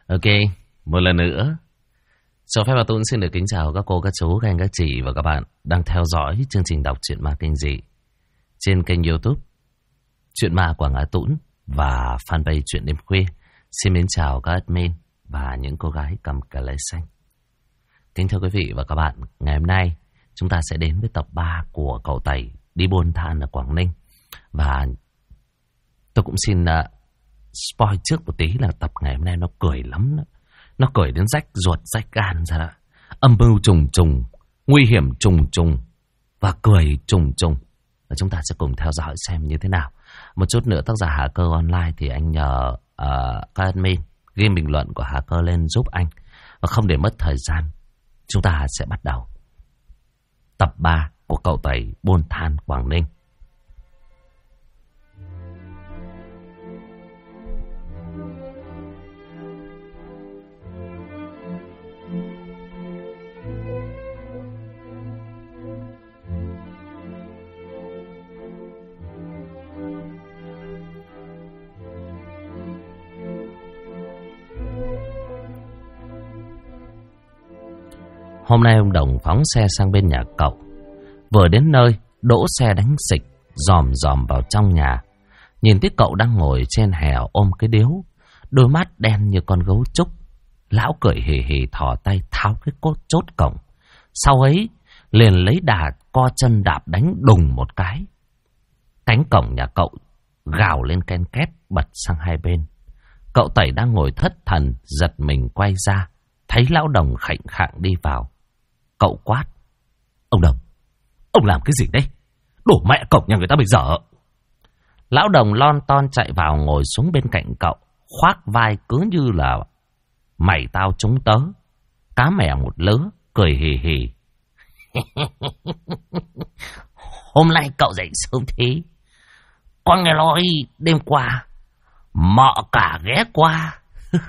Ok, một lần nữa. Cho phép bà Tuấn xin được kính chào các cô, các chú, các anh, các chị và các bạn đang theo dõi chương trình đọc truyện ma kinh dị trên kênh YouTube Truyện Ma Quảng Á Tuấn và fanpage Truyện Đêm Khuya. Xin mến chào các admin và những cô gái cầm cà lê xanh. Kính thưa quý vị và các bạn, ngày hôm nay chúng ta sẽ đến với tập 3 của Cậu Tẩy đi buôn than ở Quảng Ninh. Và tôi cũng xin spoil trước một tí là tập ngày hôm nay nó cười lắm đó. Nó cười đến rách ruột, rách gan ra đó. Âm mưu trùng trùng, nguy hiểm trùng trùng và cười trùng trùng. Và chúng ta sẽ cùng theo dõi xem như thế nào. Một chút nữa tác giả Hà Cơ online thì anh nhờ các admin ghi bình luận của Hà Cơ lên giúp anh. Và không để mất thời gian, chúng ta sẽ bắt đầu tập 3 của Cậu Tẩy buôn than Quảng Ninh. Hôm nay ông Đồng phóng xe sang bên nhà cậu. Vừa đến nơi, đỗ xe đánh xịch, dòm dòm vào trong nhà. Nhìn thấy cậu đang ngồi trên hè ôm cái điếu, đôi mắt đen như con gấu trúc. Lão cười hì hì thò tay tháo cái cốt chốt cổng. Sau ấy, liền lấy đà co chân đạp đánh đùng một cái. Cánh cổng nhà cậu gào lên ken két bật sang hai bên. Cậu Tẩy đang ngồi thất thần, giật mình quay ra, thấy lão Đồng khệnh khạng đi vào. Cậu quát: Ông Đồng, ông làm cái gì đây? Đổ mẹ cổng nhà người ta bây giờ. Lão Đồng lon ton chạy vào ngồi xuống bên cạnh cậu, khoác vai cứ như là mày tao chúng tớ, cá mè một lứa, cười hì hì. Hôm nay cậu dậy sớm thế. Con nghe nói đêm qua mọ cả ghé qua.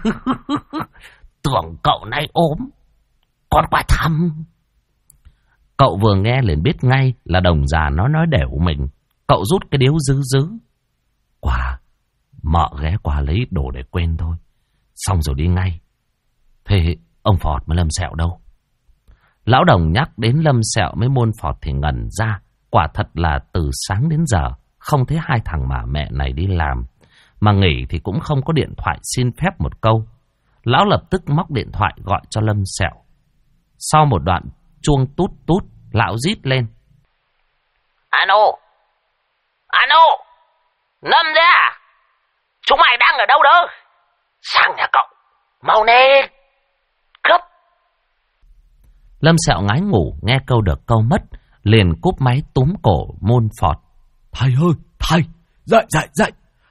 Tưởng cậu nay ốm, con qua thăm. Cậu vừa nghe liền biết ngay là Đồng già nó nói đều mình. Cậu rút cái điếu dứ dứ. Quả mọ ghé qua lấy đồ để quên thôi, xong rồi đi ngay. Thế ông Phọt với Lâm Sẹo đâu? Lão Đồng nhắc đến Lâm Sẹo với Môn Phọt thì ngẩn ra. Quả thật là từ sáng đến giờ không thấy hai thằng mà mẹ này đi làm, mà nghỉ thì cũng không có điện thoại xin phép một câu. Lão lập tức móc điện thoại gọi cho Lâm Sẹo. Sau một đoạn chuông tút tút, lão rít lên: Alo, alo, Lâm ra, chúng mày đang ở đâu đó? Sang nhà cậu, mau lên, gấp. Lâm Sẹo ngái ngủ, nghe câu được câu mất, liền cúp máy túm cổ Môn Phọt. Thầy ơi, thầy, dậy, dậy, dậy.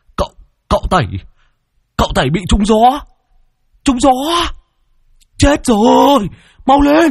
Cậu Tẩy bị trúng gió. Trúng gió. Chết rồi, mau lên.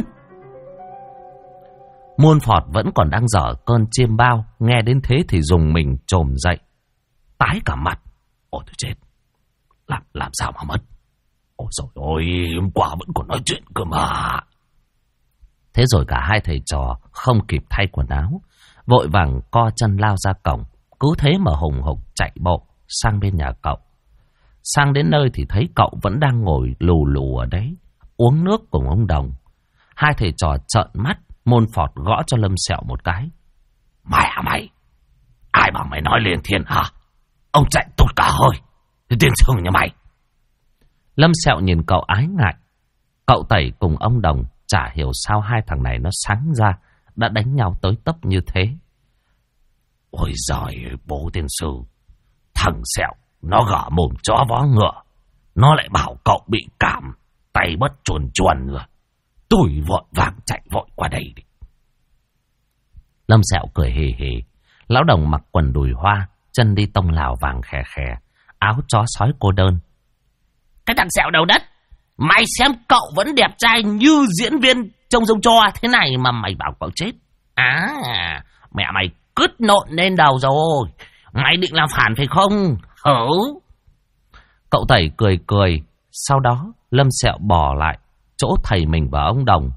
Môn Phọt vẫn còn đang dở cơn chiêm bao, nghe đến thế thì dùng mình trồm dậy, tái cả mặt. Ôi tôi chết, làm sao mà mất? Ôi trời ơi, hôm qua vẫn còn nói chuyện cơ mà. Thế rồi cả hai thầy trò không kịp thay quần áo, vội vàng co chân lao ra cổng. Cứ thế mà hùng hục chạy bộ sang bên nhà cậu. Sang đến nơi thì thấy cậu vẫn đang ngồi lù lù ở đấy, uống nước cùng ông Đồng. Hai thầy trò trợn mắt. Môn Phọt gõ cho Lâm Sẹo một cái. Mày, ai bảo mày nói liền thiên hả? Ông chạy tụt cả hơi, tiền sừng nhà mày. Lâm Sẹo nhìn cậu ái ngại. Cậu Tẩy cùng ông Đồng chả hiểu sao hai thằng này nó sáng ra đã đánh nhau tới tấp như thế. Ôi giời, bố tiên sư, thằng Sẹo nó gõ mồm chó vó ngựa, nó lại bảo cậu bị cảm, tay bất chuồn chuồn rồi. Tôi vội vàng chạy vội qua đây đi. Lâm Sẹo cười hì hì. Lão Đồng mặc quần đùi hoa, chân đi tông lào vàng khè khè, áo chó sói cô đơn. Cái thằng Sẹo đầu đất, mày xem cậu vẫn đẹp trai như diễn viên trông giống cho thế này mà mày bảo cậu chết. À, mẹ mày cứt nộn lên đầu rồi. Mày định làm phản phải không? Hử? Cậu Tẩy cười cười. Sau đó Lâm Sẹo bỏ lại chỗ thầy mình và ông Đồng.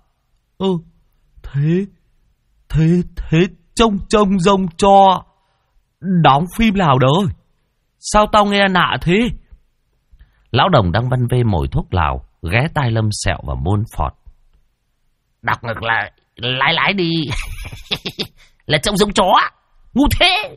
Thế trông rông cho đóng phim nào đời? Sao tao nghe lạ thế? Lão Đồng đang vân vê mồi thuốc lào, ghé tai Lâm Sẹo và Môn Phọt. Đọc ngược là lái đi. Là trông giống chó. Ngu thế.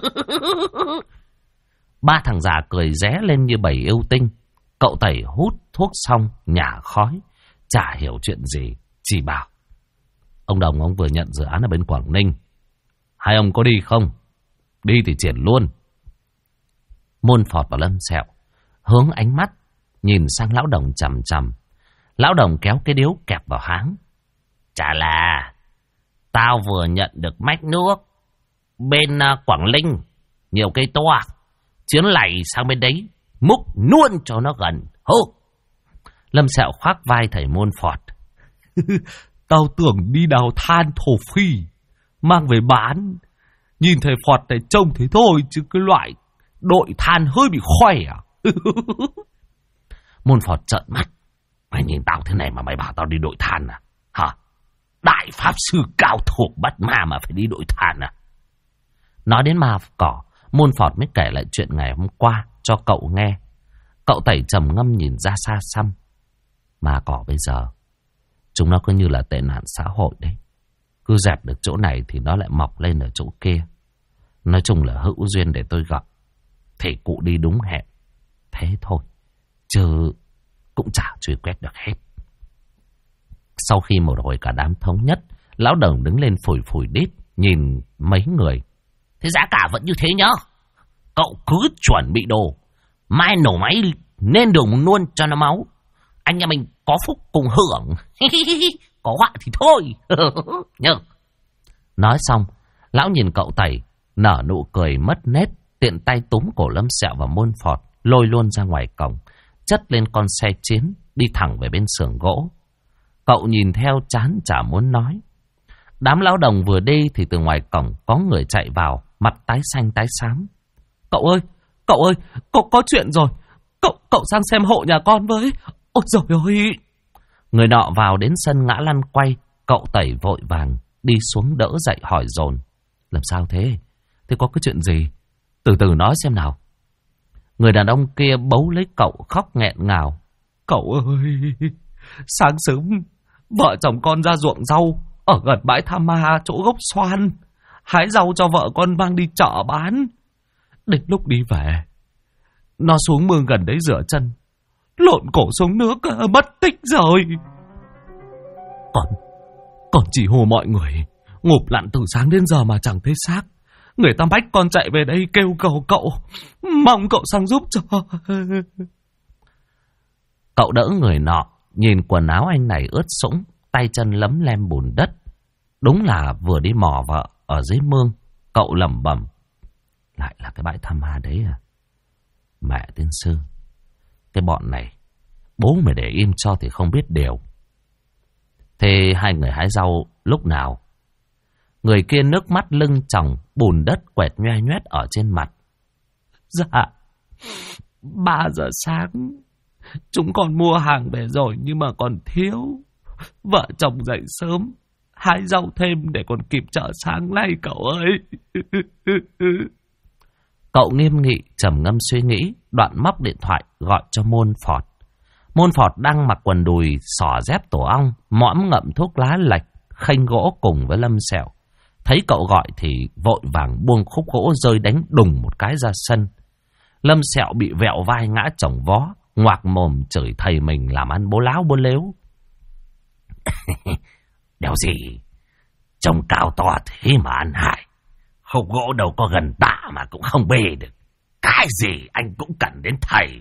Ba thằng già cười ré lên như bầy yêu tinh. Cậu Tẩy hút thuốc xong nhả khói, chả hiểu chuyện gì, chỉ bảo: ông Đồng ông vừa nhận dự án ở bên Quảng Ninh, hai ông có đi không? Đi thì triển luôn. Môn Phọt và Lâm Sẹo hướng ánh mắt nhìn sang Lão Đồng chằm chằm. Lão Đồng kéo cái điếu kẹp vào háng. Chả là tao vừa nhận được mách nước bên Quảng Ninh, nhiều cây to, chuyến lầy sang bên đấy múc luôn cho nó gần. Hô! Lâm Sẹo khoác vai thầy Môn Phọt. Tao tưởng đi đào than thổ phỉ, mang về bán. Nhìn thầy Phọt này trông thế thôi, chứ cái loại đội than hơi bị khỏe à? Môn Phọt trợn mắt. Mày nhìn tao thế này mà mày bảo tao đi đội than à? Hả? Đại pháp sư cao thuộc bắt ma mà phải đi đội than à? Nói đến ma cỏ, Môn Phọt mới kể lại chuyện ngày hôm qua cho cậu nghe. Cậu Tẩy trầm ngâm nhìn ra xa xăm. Ma cỏ bây giờ, chúng nó cứ như là tệ nạn xã hội đấy. Cứ dẹp được chỗ này thì nó lại mọc lên ở chỗ kia. Nói chung là hữu duyên để tôi gặp thì cụ đi đúng hẹn. Thế thôi, chứ cũng chả truy quét được hết. Sau khi một hồi cả đám thống nhất, Lão Đồng đứng lên phủi phủi đít, nhìn mấy người. Thế giá cả vẫn như thế nhá. Cậu cứ chuẩn bị đồ, mai nổ máy nên đường luôn cho nó máu. Anh em mình có phúc cùng hưởng. Có họa thì thôi. Nhớ. Nói xong, lão nhìn cậu Tẩy, nở nụ cười mất nét, tiện tay túm cổ Lâm Sẹo và Môn Phọt, lôi luôn ra ngoài cổng, chất lên con xe chiến, đi thẳng về bên xưởng gỗ. Cậu nhìn theo chán chả muốn nói. Đám Lão Đồng vừa đi thì từ ngoài cổng có người chạy vào, mặt tái xanh tái xám. Cậu ơi, có chuyện rồi. Cậu sang xem hộ nhà con với. Ôi dồi ôi. Người nọ vào đến sân ngã lăn quay. Cậu Tẩy vội vàng đi xuống đỡ dậy hỏi dồn. Làm sao thế? Thế có cái chuyện gì? Từ từ nói xem nào. Người đàn ông kia bấu lấy cậu khóc nghẹn ngào. Cậu ơi, sáng sớm vợ chồng con ra ruộng rau ở gần bãi Tha Ma chỗ gốc xoan, hái rau cho vợ con mang đi chợ bán. Đến lúc đi về, nó xuống mương gần đấy rửa chân, lộn cổ xuống nước, mất tích rồi. Còn chỉ hù mọi người, ngụp lặn từ sáng đến giờ mà chẳng thấy xác. Người ta bách con chạy về đây kêu cầu cậu, mong cậu sang giúp cho. Cậu đỡ người nọ, nhìn quần áo anh này ướt sũng, tay chân lấm lem bùn đất. Đúng là vừa đi mò vợ ở dưới mương. Cậu lẩm bẩm. Lại là cái bãi Tha Ma đấy à? Mẹ tiên sư, cái bọn này bố mày để im cho thì không biết điều. Thế hai người hái rau lúc nào? Người kia nước mắt lưng tròng, bùn đất quẹt nhoe nhoét ở trên mặt. Dạ, 3 giờ sáng chúng còn mua hàng về rồi nhưng mà còn thiếu. Vợ chồng dậy sớm hái rau thêm để còn kịp chợ sáng nay cậu ơi. Cậu nghiêm nghị trầm ngâm suy nghĩ, đoạn móc điện thoại gọi cho Môn Phọt. Môn Phọt đang mặc quần đùi xỏ dép tổ ong, mõm ngậm thuốc lá lệch, khênh gỗ cùng với Lâm Sẹo. Thấy cậu gọi thì vội vàng buông khúc gỗ rơi đánh đùng một cái ra sân. Lâm Sẹo bị vẹo vai ngã chồng vó, ngoạc mồm chửi thầy mình làm ăn bố láo bố lếu. Đéo gì, trông cao to thế mà ăn hại. Khúc gỗ đâu có gần tạ mà cũng không bê được. Cái gì anh cũng cần đến thầy.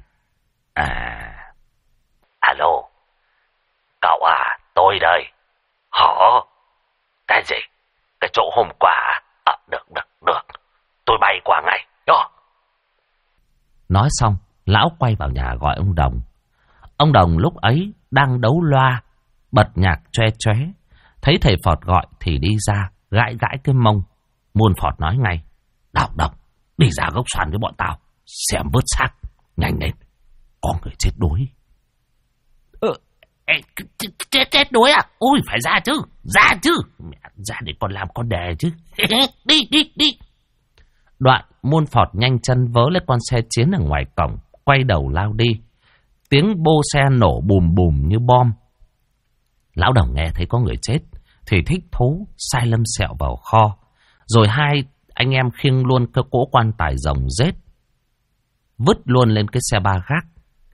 Alo, cậu à, tôi đây. Hả? Cái gì? Cái chỗ hôm qua? Được. Tôi bay qua ngay. Nói xong, lão quay vào nhà gọi ông Đồng. Ông Đồng lúc ấy đang đấu loa, bật nhạc choe choé. Thấy thầy Phọt gọi thì đi ra, gãi gãi cái mông. Môn Phọt nói ngay. Đồng, đi ra gốc xoan với bọn tao, xem vớt xác. Nhanh lên, có người chết đuối. Chết đuối à? Ôi, phải ra chứ. Mẹ, ra để còn làm con đề chứ. Đi. Đoạn, Môn Phọt nhanh chân vớ lấy con xe chiến ở ngoài cổng, quay đầu lao đi. Tiếng bô xe nổ bùm bùm như bom. Lão Đồng nghe thấy có người chết thì thích thú, sai Lâm Sẹo vào kho. Rồi hai anh em khiêng luôn cái cỗ quan tài rồng rết, vứt luôn lên cái xe ba gác.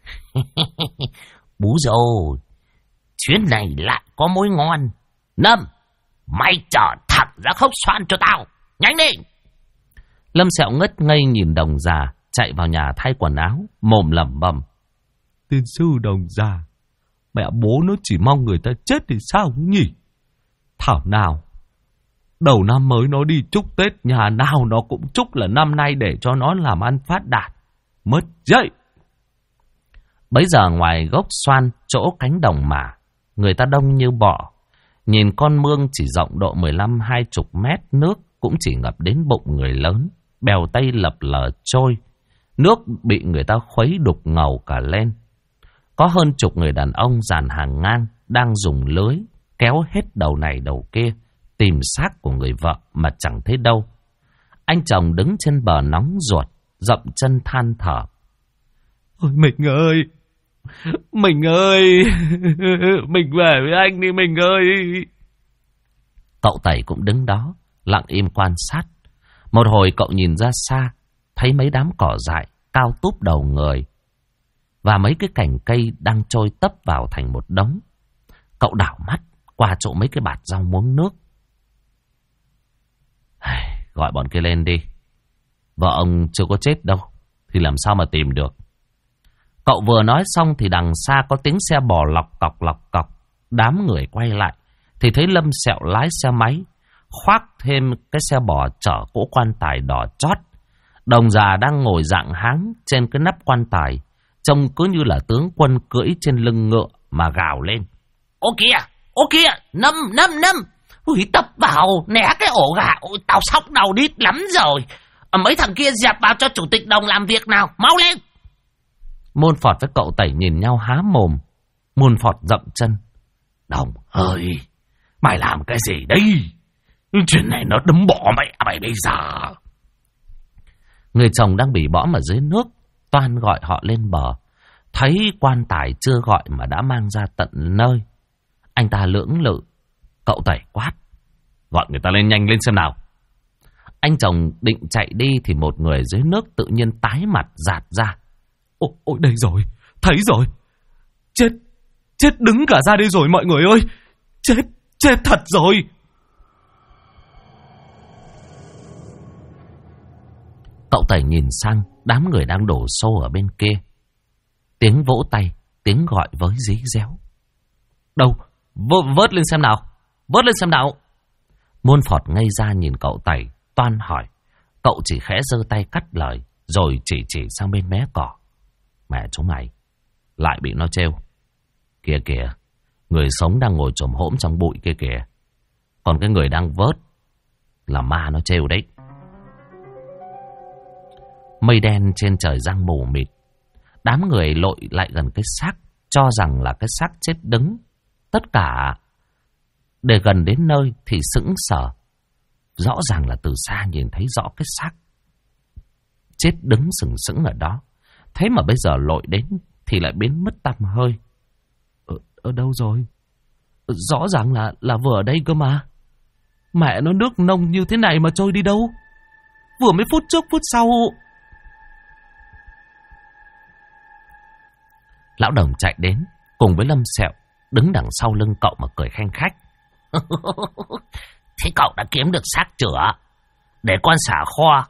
Bú dô, chuyến này lại có mối ngon. Lâm, mày chở thẳng ra Khốc Xoan cho tao, nhanh đi. Lâm Sẹo ngất ngây nhìn Đồng già chạy vào nhà thay quần áo, mồm lẩm bẩm: Tiên sư Đồng già, mẹ bố nó chỉ mong người ta chết thì sao nhỉ? Thảo nào đầu năm mới nó đi chúc Tết, nhà nào nó cũng chúc là năm nay để cho nó làm ăn phát đạt. Mất dậy. Bấy giờ ngoài gốc xoan, chỗ cánh đồng mà, người ta đông như bọ. Nhìn con mương chỉ rộng độ 15-20 mét, nước cũng chỉ ngập đến bụng người lớn. Bèo tây lập lờ trôi, nước bị người ta khuấy đục ngầu cả lên. Có hơn chục người đàn ông dàn hàng ngang, đang dùng lưới kéo hết đầu này đầu kia, tìm xác của người vợ mà chẳng thấy đâu. Anh chồng đứng trên bờ nóng ruột, dậm chân than thở: Ôi mình ơi, mình ơi, mình về với anh đi mình ơi. Cậu Tẩy cũng đứng đó, lặng im quan sát. Một hồi cậu nhìn ra xa, thấy mấy đám cỏ dại cao túp đầu người và mấy cái cành cây đang trôi tấp vào thành một đống. Cậu đảo mắt qua chỗ mấy cái bạt rau muống nước. Gọi bọn kia lên đi. Vợ ông chưa có chết đâu thì làm sao mà tìm được. Cậu vừa nói xong thì đằng xa có tiếng xe bò lọc cọc. Đám người quay lại thì thấy Lâm Sẹo lái xe máy, khoác thêm cái xe bò chở cỗ quan tài đỏ chót. Đồng già đang ngồi dạng háng trên cái nắp quan tài, trông cứ như là tướng quân cưỡi trên lưng ngựa mà gào lên: Ô kìa, Nâm. Ui, tập vào, né cái ổ gà. Ôi, tao sóc đầu đít lắm rồi. Mấy thằng kia dẹp vào cho chủ tịch Đồng làm việc nào, mau lên. Môn Phọt với cậu Tẩy nhìn nhau há mồm. Môn Phọt dậm chân: Đồng ơi, mày làm cái gì đây? Chuyện này nó đấm bỏ mày bây giờ. Người chồng đang bị bõm ở dưới nước, toan gọi họ lên bờ. Thấy quan tài chưa gọi mà đã mang ra tận nơi. Anh ta lưỡng lự. Cậu Tẩy quát: Gọi người ta lên nhanh lên xem nào. Anh chồng định chạy đi thì một người dưới nước tự nhiên tái mặt giạt ra: Ôi đây rồi, thấy rồi. Chết đứng cả ra đây rồi mọi người ơi. Chết thật rồi. Cậu Tẩy nhìn sang đám người đang đổ xô ở bên kia. Tiếng vỗ tay, tiếng gọi với dí réo: Đâu, vớt lên xem nào. Môn Phọt ngây ra nhìn cậu Tẩy, toan hỏi. Cậu chỉ khẽ giơ tay cắt lời, rồi chỉ sang bên mé cỏ: Mẹ chúng mày, lại bị nó trêu. Kìa, người sống đang ngồi chồm hổm trong bụi kia kìa. Còn cái người đang vớt là ma nó trêu đấy. Mây đen trên trời giăng mù mịt. Đám người lội lại gần cái xác, cho rằng là cái xác chết đứng. Tất cả để gần đến nơi thì sững sờ. Rõ ràng là từ xa nhìn thấy rõ cái xác chết đứng sừng ở đó. Thế mà bây giờ lội đến thì lại biến mất tăm hơi. Ở đâu rồi? Rõ ràng là vừa ở đây cơ mà. Mẹ nó, nước nông như thế này mà trôi đi đâu? Vừa mấy phút trước phút sau. Lão Đồng chạy đến cùng với Lâm Sẹo, đứng đằng sau lưng cậu mà cười khanh khách. Thế cậu đã kiếm được xác chửa, để con xả kho.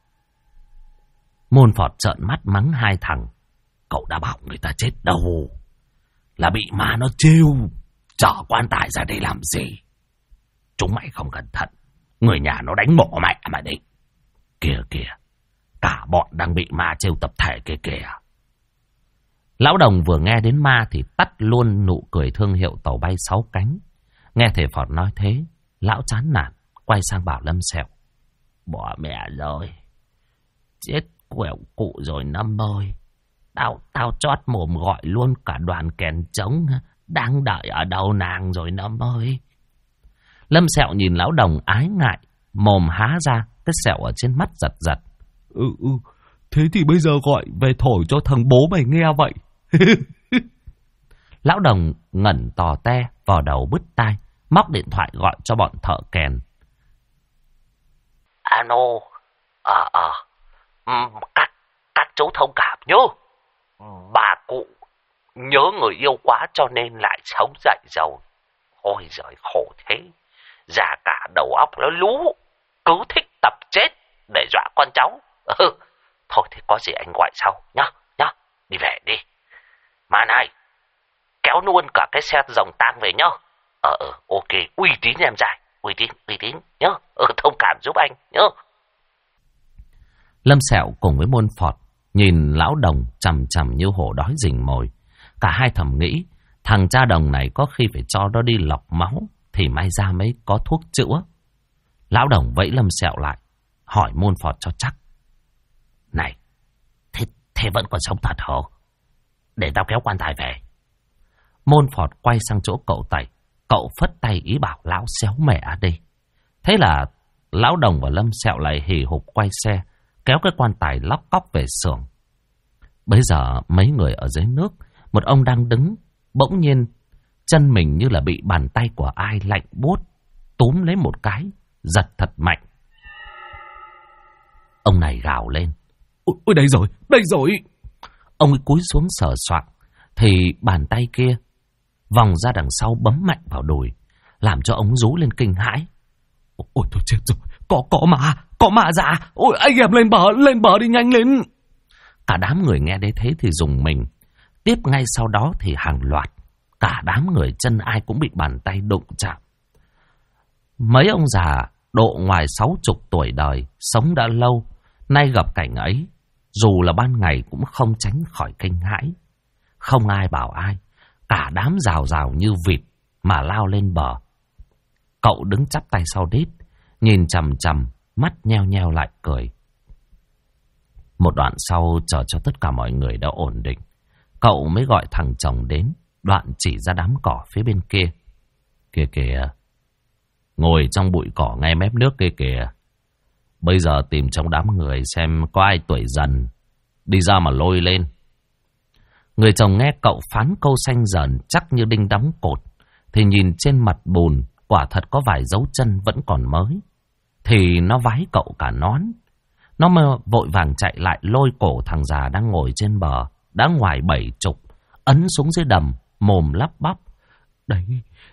Môn Phọt trợn mắt mắng hai thằng: Cậu đã bảo người ta chết đâu, là bị ma nó trêu, chở quan tài ra đây làm gì? Chúng mày không cẩn thận, người nhà nó đánh bỏ mẹ mà đi. Kìa, cả bọn đang bị ma trêu tập thể kìa. Lão Đồng vừa nghe đến ma thì tắt luôn nụ cười thương hiệu tàu bay 6 cánh. Nghe thầy Phọt nói thế, lão chán nản, quay sang bảo Lâm Sẹo: Bỏ mẹ rồi, chết quẹo cụ rồi Năm ơi. Tao chót mồm gọi luôn cả đoàn kèn trống, đang đợi ở đầu nàng rồi Năm ơi. Lâm Sẹo nhìn lão Đồng ái ngại, mồm há ra, cái sẹo ở trên mắt giật. Thế thì bây giờ gọi về thổi cho thằng bố mày nghe vậy. Lão Đồng ngẩn tò te, vò đầu bứt tai, móc điện thoại gọi cho bọn thợ kèn. Alo, các chú thông cảm nhớ. Bà cụ nhớ người yêu quá cho nên lại sống dậy rồi. Ôi giời, khổ thế. Già cả đầu óc nó lú, cứ thích tập chết để dọa con cháu. Thôi thì có gì anh gọi sau nhá. Đi về đi. Mà này, kéo luôn cả cái xe rồng tang về nhá. Ok, uy tín em dài. Uy tín nhá. Thông cảm giúp anh nhá. Lâm Sẹo cùng với Môn Phọt nhìn lão Đồng chằm chằm như hổ đói rình mồi. Cả hai thầm nghĩ, thằng cha Đồng này có khi phải cho nó đi lọc máu thì may ra mới có thuốc chữa. Lão Đồng vẫy Lâm Sẹo lại, hỏi Môn Phọt cho chắc. Này, thế vẫn còn sống thật hả? Để tao kéo quan tài về. Môn Phọt quay sang chỗ cậu Tẩy. Cậu phất tay ý bảo lão xéo mẹ đi. Thế là lão Đồng và Lâm Sẹo lại hì hục quay xe, kéo cái quan tài lóc cóc về xưởng. Bây giờ mấy người ở dưới nước, một ông đang đứng, bỗng nhiên chân mình như là bị bàn tay của ai lạnh buốt túm lấy một cái, giật thật mạnh. Ông này gào lên. Ôi đây rồi. Ông ấy cúi xuống sờ soạng, thì bàn tay kia vòng ra đằng sau bấm mạnh vào đùi, làm cho ông rú lên kinh hãi. Ôi tôi chết rồi, có mà dạ. Ôi anh em lên bờ đi, nhanh lên. Cả đám người nghe đến thế thì rùng mình. Tiếp ngay sau đó thì hàng loạt, cả đám người chân ai cũng bị bàn tay đụng chạm. Mấy ông già độ ngoài 60 tuổi đời, sống đã lâu, nay gặp cảnh ấy, dù là ban ngày cũng không tránh khỏi kinh hãi. Không ai bảo ai, cả đám rào rào như vịt mà lao lên bờ. Cậu đứng chắp tay sau đít, nhìn chằm chằm, mắt nheo nheo lại cười. Một đoạn sau, chờ cho tất cả mọi người đã ổn định, cậu mới gọi thằng chồng đến, đoạn chỉ ra đám cỏ phía bên kia. Kìa kìa, ngồi trong bụi cỏ ngay mép nước kia kìa. Bây giờ tìm trong đám người xem có ai tuổi dần, đi ra mà lôi lên. Người chồng nghe cậu phán câu xanh dần chắc như đinh đóng cột, thì nhìn trên mặt bùn, quả thật có vài dấu chân vẫn còn mới. Thì nó vái cậu cả nón. Nó vội vàng chạy lại lôi cổ thằng già đang ngồi trên bờ, đã ngoài 70, ấn xuống dưới đầm, mồm lắp bắp. Đấy,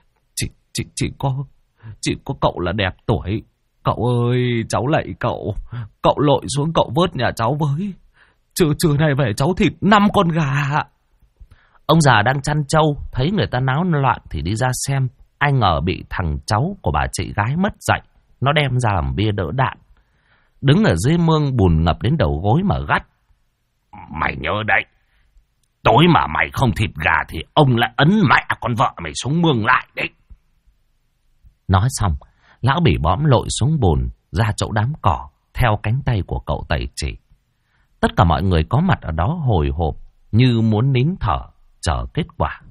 chị có cậu là đẹp tuổi. Cậu ơi, cháu lạy cậu lội xuống cậu vớt nhà cháu với. Trưa này về cháu thịt 5 con gà. Ông già đang chăn trâu, thấy người ta náo loạn thì đi ra xem. Ai ngờ bị thằng cháu của bà chị gái mất dạy, nó đem ra làm bia đỡ đạn. Đứng ở dưới mương bùn ngập đến đầu gối mà gắt. Mày nhớ đấy, tối mà mày không thịt gà thì ông lại ấn mẹ con vợ mày xuống mương lại đấy. Nói xong, lão bỉ bõm lội xuống bùn, ra chỗ đám cỏ, theo cánh tay của cậu Tẩy chỉ. Tất cả mọi người có mặt ở đó hồi hộp, như muốn nín thở, chờ kết quả.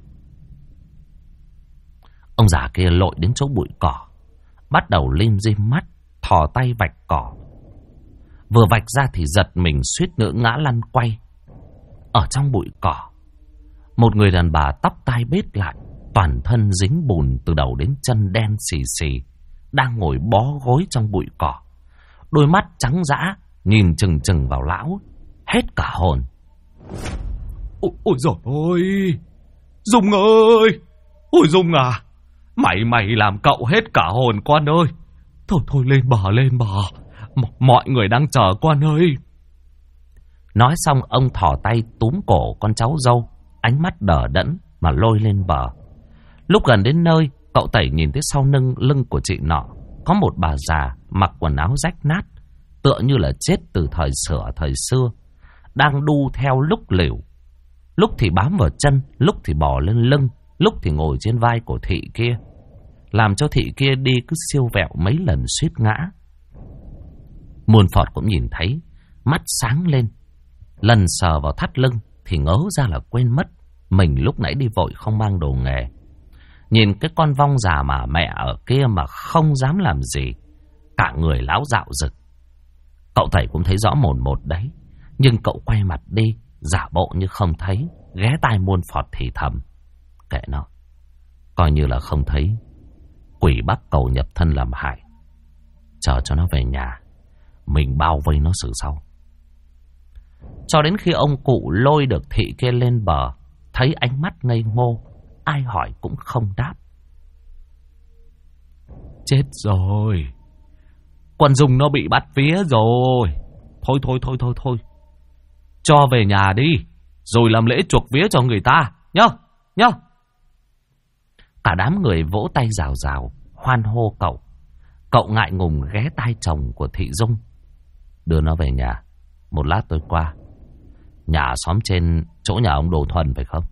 Ông già kia lội đến chỗ bụi cỏ, bắt đầu lim dim mắt, thò tay vạch cỏ. Vừa vạch ra thì giật mình suýt nữa ngã lăn quay. Ở trong bụi cỏ, một người đàn bà tóc tai bết lại, toàn thân dính bùn từ đầu đến chân đen xì xì, đang ngồi bó gối trong bụi cỏ. Đôi mắt trắng dã, nhìn chừng chừng vào lão, hết cả hồn. Ôi dồi ôi, Dung ơi, ôi Dung à, mày làm cậu hết cả hồn con ơi. Thôi lên bờ, mọi người đang chờ con ơi. Nói xong ông thò tay túm cổ con cháu dâu, ánh mắt đờ đẫn mà lôi lên bờ. Lúc gần đến nơi, cậu Tẩy nhìn thấy sau lưng của chị nọ có một bà già mặc quần áo rách nát, tựa như là chết từ thời xưa, đang đu theo lúc liều. Lúc thì bám vào chân, lúc thì bò lên lưng, lúc thì ngồi trên vai của thị kia, làm cho thị kia đi cứ siêu vẹo mấy lần suýt ngã. Môn Phọt cũng nhìn thấy, mắt sáng lên, lần sờ vào thắt lưng thì ngớ ra là quên mất mình lúc nãy đi vội không mang đồ nghề. Nhìn cái con vong già mà mẹ ở kia mà không dám làm gì, cả người láo dạo rực. Cậu Tẩy cũng thấy rõ mồn một đấy, nhưng cậu quay mặt đi, giả bộ như không thấy, ghé tai Muôn Phọt thì thầm. Kệ nó, coi như là không thấy. Quỷ bắt cầu nhập thân làm hại. Chờ cho nó về nhà, mình bao vây nó xử sau. Cho đến khi ông cụ lôi được thị kia lên bờ, thấy ánh mắt ngây ngô, ai hỏi cũng không đáp. Chết rồi, con Dung nó bị bắt vía rồi. Thôi, cho về nhà đi, rồi làm lễ chuộc vía cho người ta nhá. Cả đám người vỗ tay rào rào, hoan hô cậu. Cậu ngại ngùng ghé tai chồng của thị Dung. Đưa nó về nhà, một lát tôi qua. Nhà xóm trên chỗ nhà ông Đồ Thuần phải không?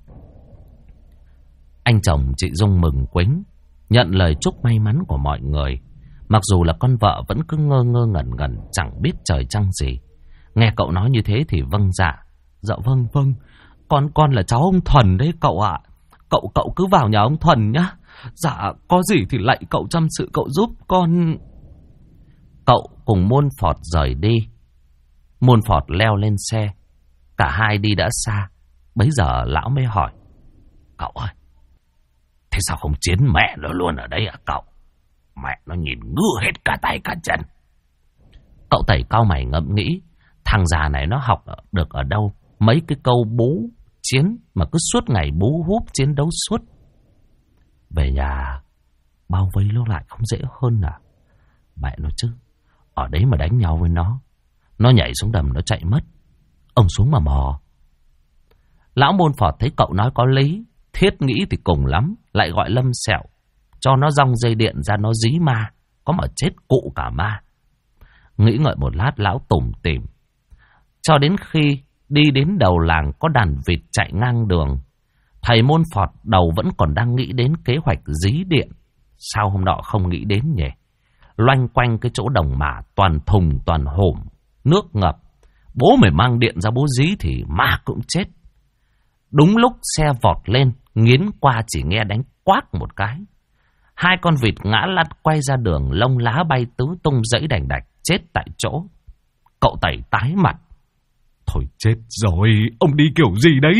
Anh chồng chị Dung mừng quính, nhận lời chúc may mắn của mọi người. Mặc dù là con vợ vẫn cứ ngơ ngẩn, chẳng biết trời trăng gì. Nghe cậu nói như thế thì vâng dạ. Dạ vâng, con là cháu ông Thuần đấy cậu ạ. Cậu cứ vào nhà ông Thuần nhá. Dạ, có gì thì lạy cậu chăm sự cậu giúp con. Cậu cùng Muôn Phọt rời đi. Muôn Phọt leo lên xe. Cả hai đi đã xa. Bấy giờ lão mới hỏi: Cậu ơi, thế sao không chiến mẹ nó luôn ở đây à cậu? Mẹ nó nhìn ngứa hết cả tay cả chân. Cậu Tẩy cau mày ngẫm nghĩ, thằng già này nó học được ở đâu mấy cái câu bú chiến mà cứ suốt ngày bú húp chiến đấu suốt. Về nhà bao vây nó lại không dễ hơn à? Mẹ nó chứ, ở đấy mà đánh nhau với nó nhảy xuống đầm nó chạy mất. Ông xuống mà mò. Lão Muôn Phọt thấy cậu nói có lý, thiết nghĩ thì cùng lắm lại gọi Lâm Sẹo cho nó rong dây điện ra nó dí ma, có mà chết cụ cả ma. Nghĩ ngợi một lát, lão tủm tỉm. Cho đến khi đi đến đầu làng có đàn vịt chạy ngang đường, thầy Muôn Phọt đầu vẫn còn đang nghĩ đến kế hoạch dí điện. Sao hôm nọ không nghĩ đến nhỉ? Loanh quanh cái chỗ đồng mả toàn thùng toàn hổm, nước ngập. Bố mày mang điện ra bố dí thì ma cũng chết. Đúng lúc xe vọt lên, nghiến qua chỉ nghe đánh quác một cái. Hai con vịt ngã lăn quay ra đường, lông lá bay tứ tung dãy đành đạch, chết tại chỗ. Cậu Tẩy tái mặt. Thôi chết rồi, ông đi kiểu gì đấy?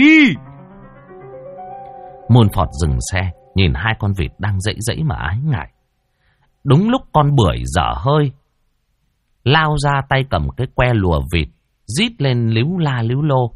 Muôn Phọt dừng xe, nhìn hai con vịt đang dãy mà ái ngại. Đúng lúc con bưởi dở hơi, lao ra tay cầm cái que lùa vịt, rít lên líu la líu lô.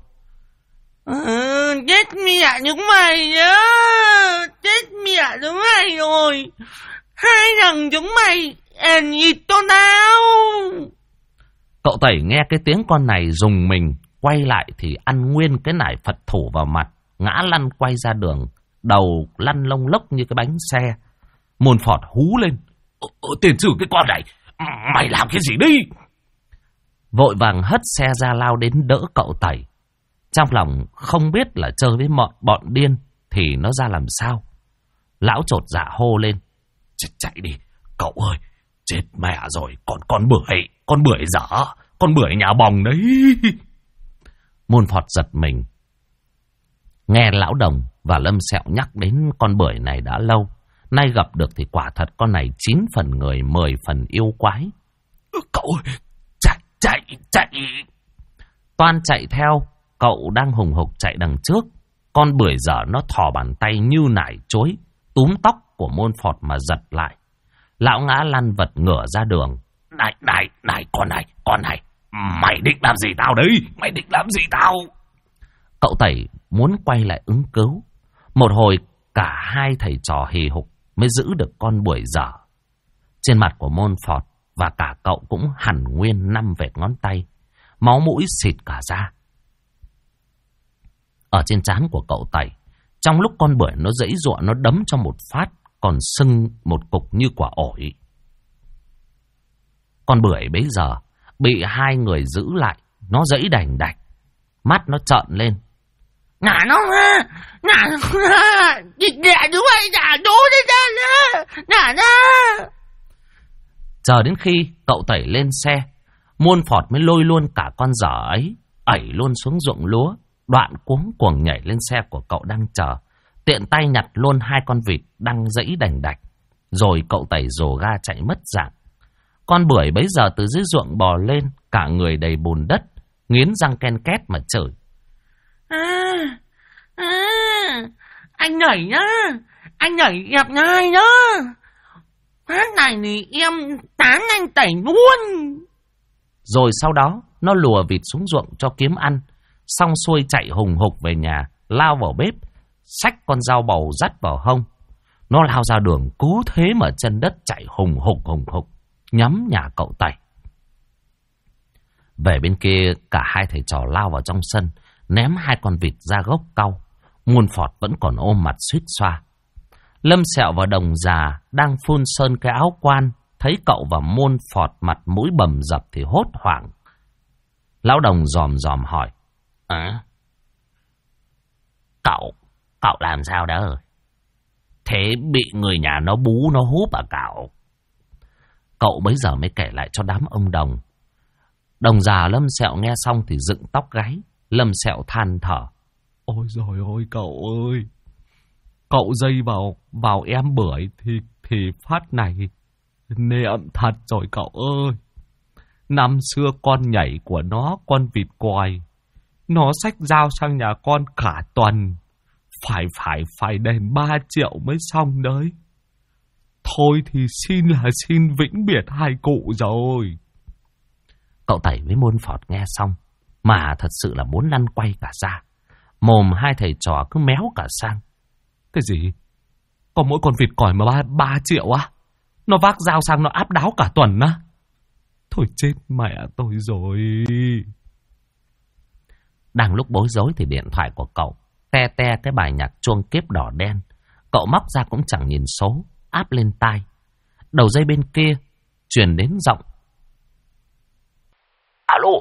Chết mẹ chúng mày nhá! Chết mẹ chúng mày rồi! Hai thằng chúng mày ẻn nhịt cho tao! Cậu Tẩy nghe cái tiếng con này rùng mình, quay lại thì ăn nguyên cái nải Phật thủ vào mặt, ngã lăn quay ra đường, đầu lăn lông lốc như cái bánh xe. Muôn Phọt hú lên. Tiền sử cái con này, mày làm cái gì đi? Vội vàng hất xe ra lao đến đỡ cậu Tẩy. Trong lòng không biết là chơi với bọn điên thì nó ra làm sao. Lão chột dạ hô lên. Chạy đi, cậu ơi, chết mẹ rồi, con bưởi dở, con bưởi nhà bòng đấy. Muôn Phọt giật mình. Nghe lão Đồng và Lâm Sẹo nhắc đến con bưởi này đã lâu. Nay gặp được thì quả thật con này 9 phần người 10 phần yêu quái. Cậu ơi, chạy. Toan chạy theo, cậu đang hùng hục chạy đằng trước. Con bưởi dở nó thò bàn tay như nải chối, túm tóc của Muôn Phọt mà giật lại. Lão ngã lăn vật ngửa ra đường. Này, con này, mày định làm gì tao đấy? Cậu Tẩy muốn quay lại ứng cứu. Một hồi cả hai thầy trò hì hục mới giữ được con bưởi dở. Trên mặt của Muôn Phọt và cả cậu cũng hẳn nguyên 5 vệt ngón tay, máu mũi xịt cả ra. Ở trên trán của cậu Tẩy, trong lúc con bưởi nó giãy giụa, nó đấm cho một phát, còn sưng một cục như quả ổi. Con bưởi bấy giờ bị hai người giữ lại, nó giãy đành đạch, mắt nó trợn lên. Ngả nó ra, dịch đẻ chúng mày trả đố ra, Chờ đến khi cậu Tẩy lên xe, Muôn Phọt mới lôi luôn cả con dở ấy, ẩy luôn xuống ruộng lúa. Đoạn cuống cuồng nhảy lên xe của cậu đang chờ, tiện tay nhặt luôn hai con vịt đang giãy đành đạch. Rồi cậu Tẩy rồ ga chạy mất dạng. Con bưởi bấy giờ từ dưới ruộng bò lên, cả người đầy bùn đất, nghiến răng ken két mà chửi. Anh nhảy nhá. Anh nhảy đẹp ngay nhá. Phát này thì em tán anh tẩy luôn. Rồi sau đó nó lùa vịt xuống ruộng cho kiếm ăn, xong xuôi chạy hùng hục về nhà, lao vào bếp, xách con dao bầu dắt vào hông. Nó lao ra đường cứ thế mà chân đất chạy hùng hục nhắm nhà cậu Tẩy. Về bên kia cả hai thầy trò lao vào trong sân, ném hai con vịt ra gốc cau. Muôn Phọt vẫn còn ôm mặt suýt xoa. Lâm Sẹo và Đồng Già đang phun sơn cái áo quan, thấy cậu và Muôn Phọt mặt mũi bầm dập thì hốt hoảng. Lão Đồng dòm hỏi: Cậu làm sao đó? Thế bị người nhà nó bú nó húp à cậu? Cậu bấy giờ mới kể lại cho đám ông Đồng. Đồng Già Lâm Sẹo nghe xong thì dựng tóc gáy. Lâm Sẹo than thở: Ôi giời ơi cậu ơi, cậu dây vào em bưởi thì phát này niệm thật rồi cậu ơi. Năm xưa con nhảy của nó, con vịt quài, nó xách dao sang nhà con cả tuần, phải đền 3 triệu mới xong đấy. Thôi thì xin vĩnh biệt hai cụ rồi. Cậu Tẩy với Muôn Phọt nghe xong mà thật sự là muốn lăn quay cả ra. Mồm hai thầy trò cứ méo cả sang. Cái gì? Có mỗi con vịt còi mà 3 triệu á? Nó vác dao sang nó áp đáo cả tuần á? Thôi chết mẹ tôi rồi. Đang lúc bối rối thì điện thoại của cậu te cái bài nhạc chuông kiếp đỏ đen. Cậu móc ra cũng chẳng nhìn số, áp lên tai. Đầu dây bên kia truyền đến giọng: Alo,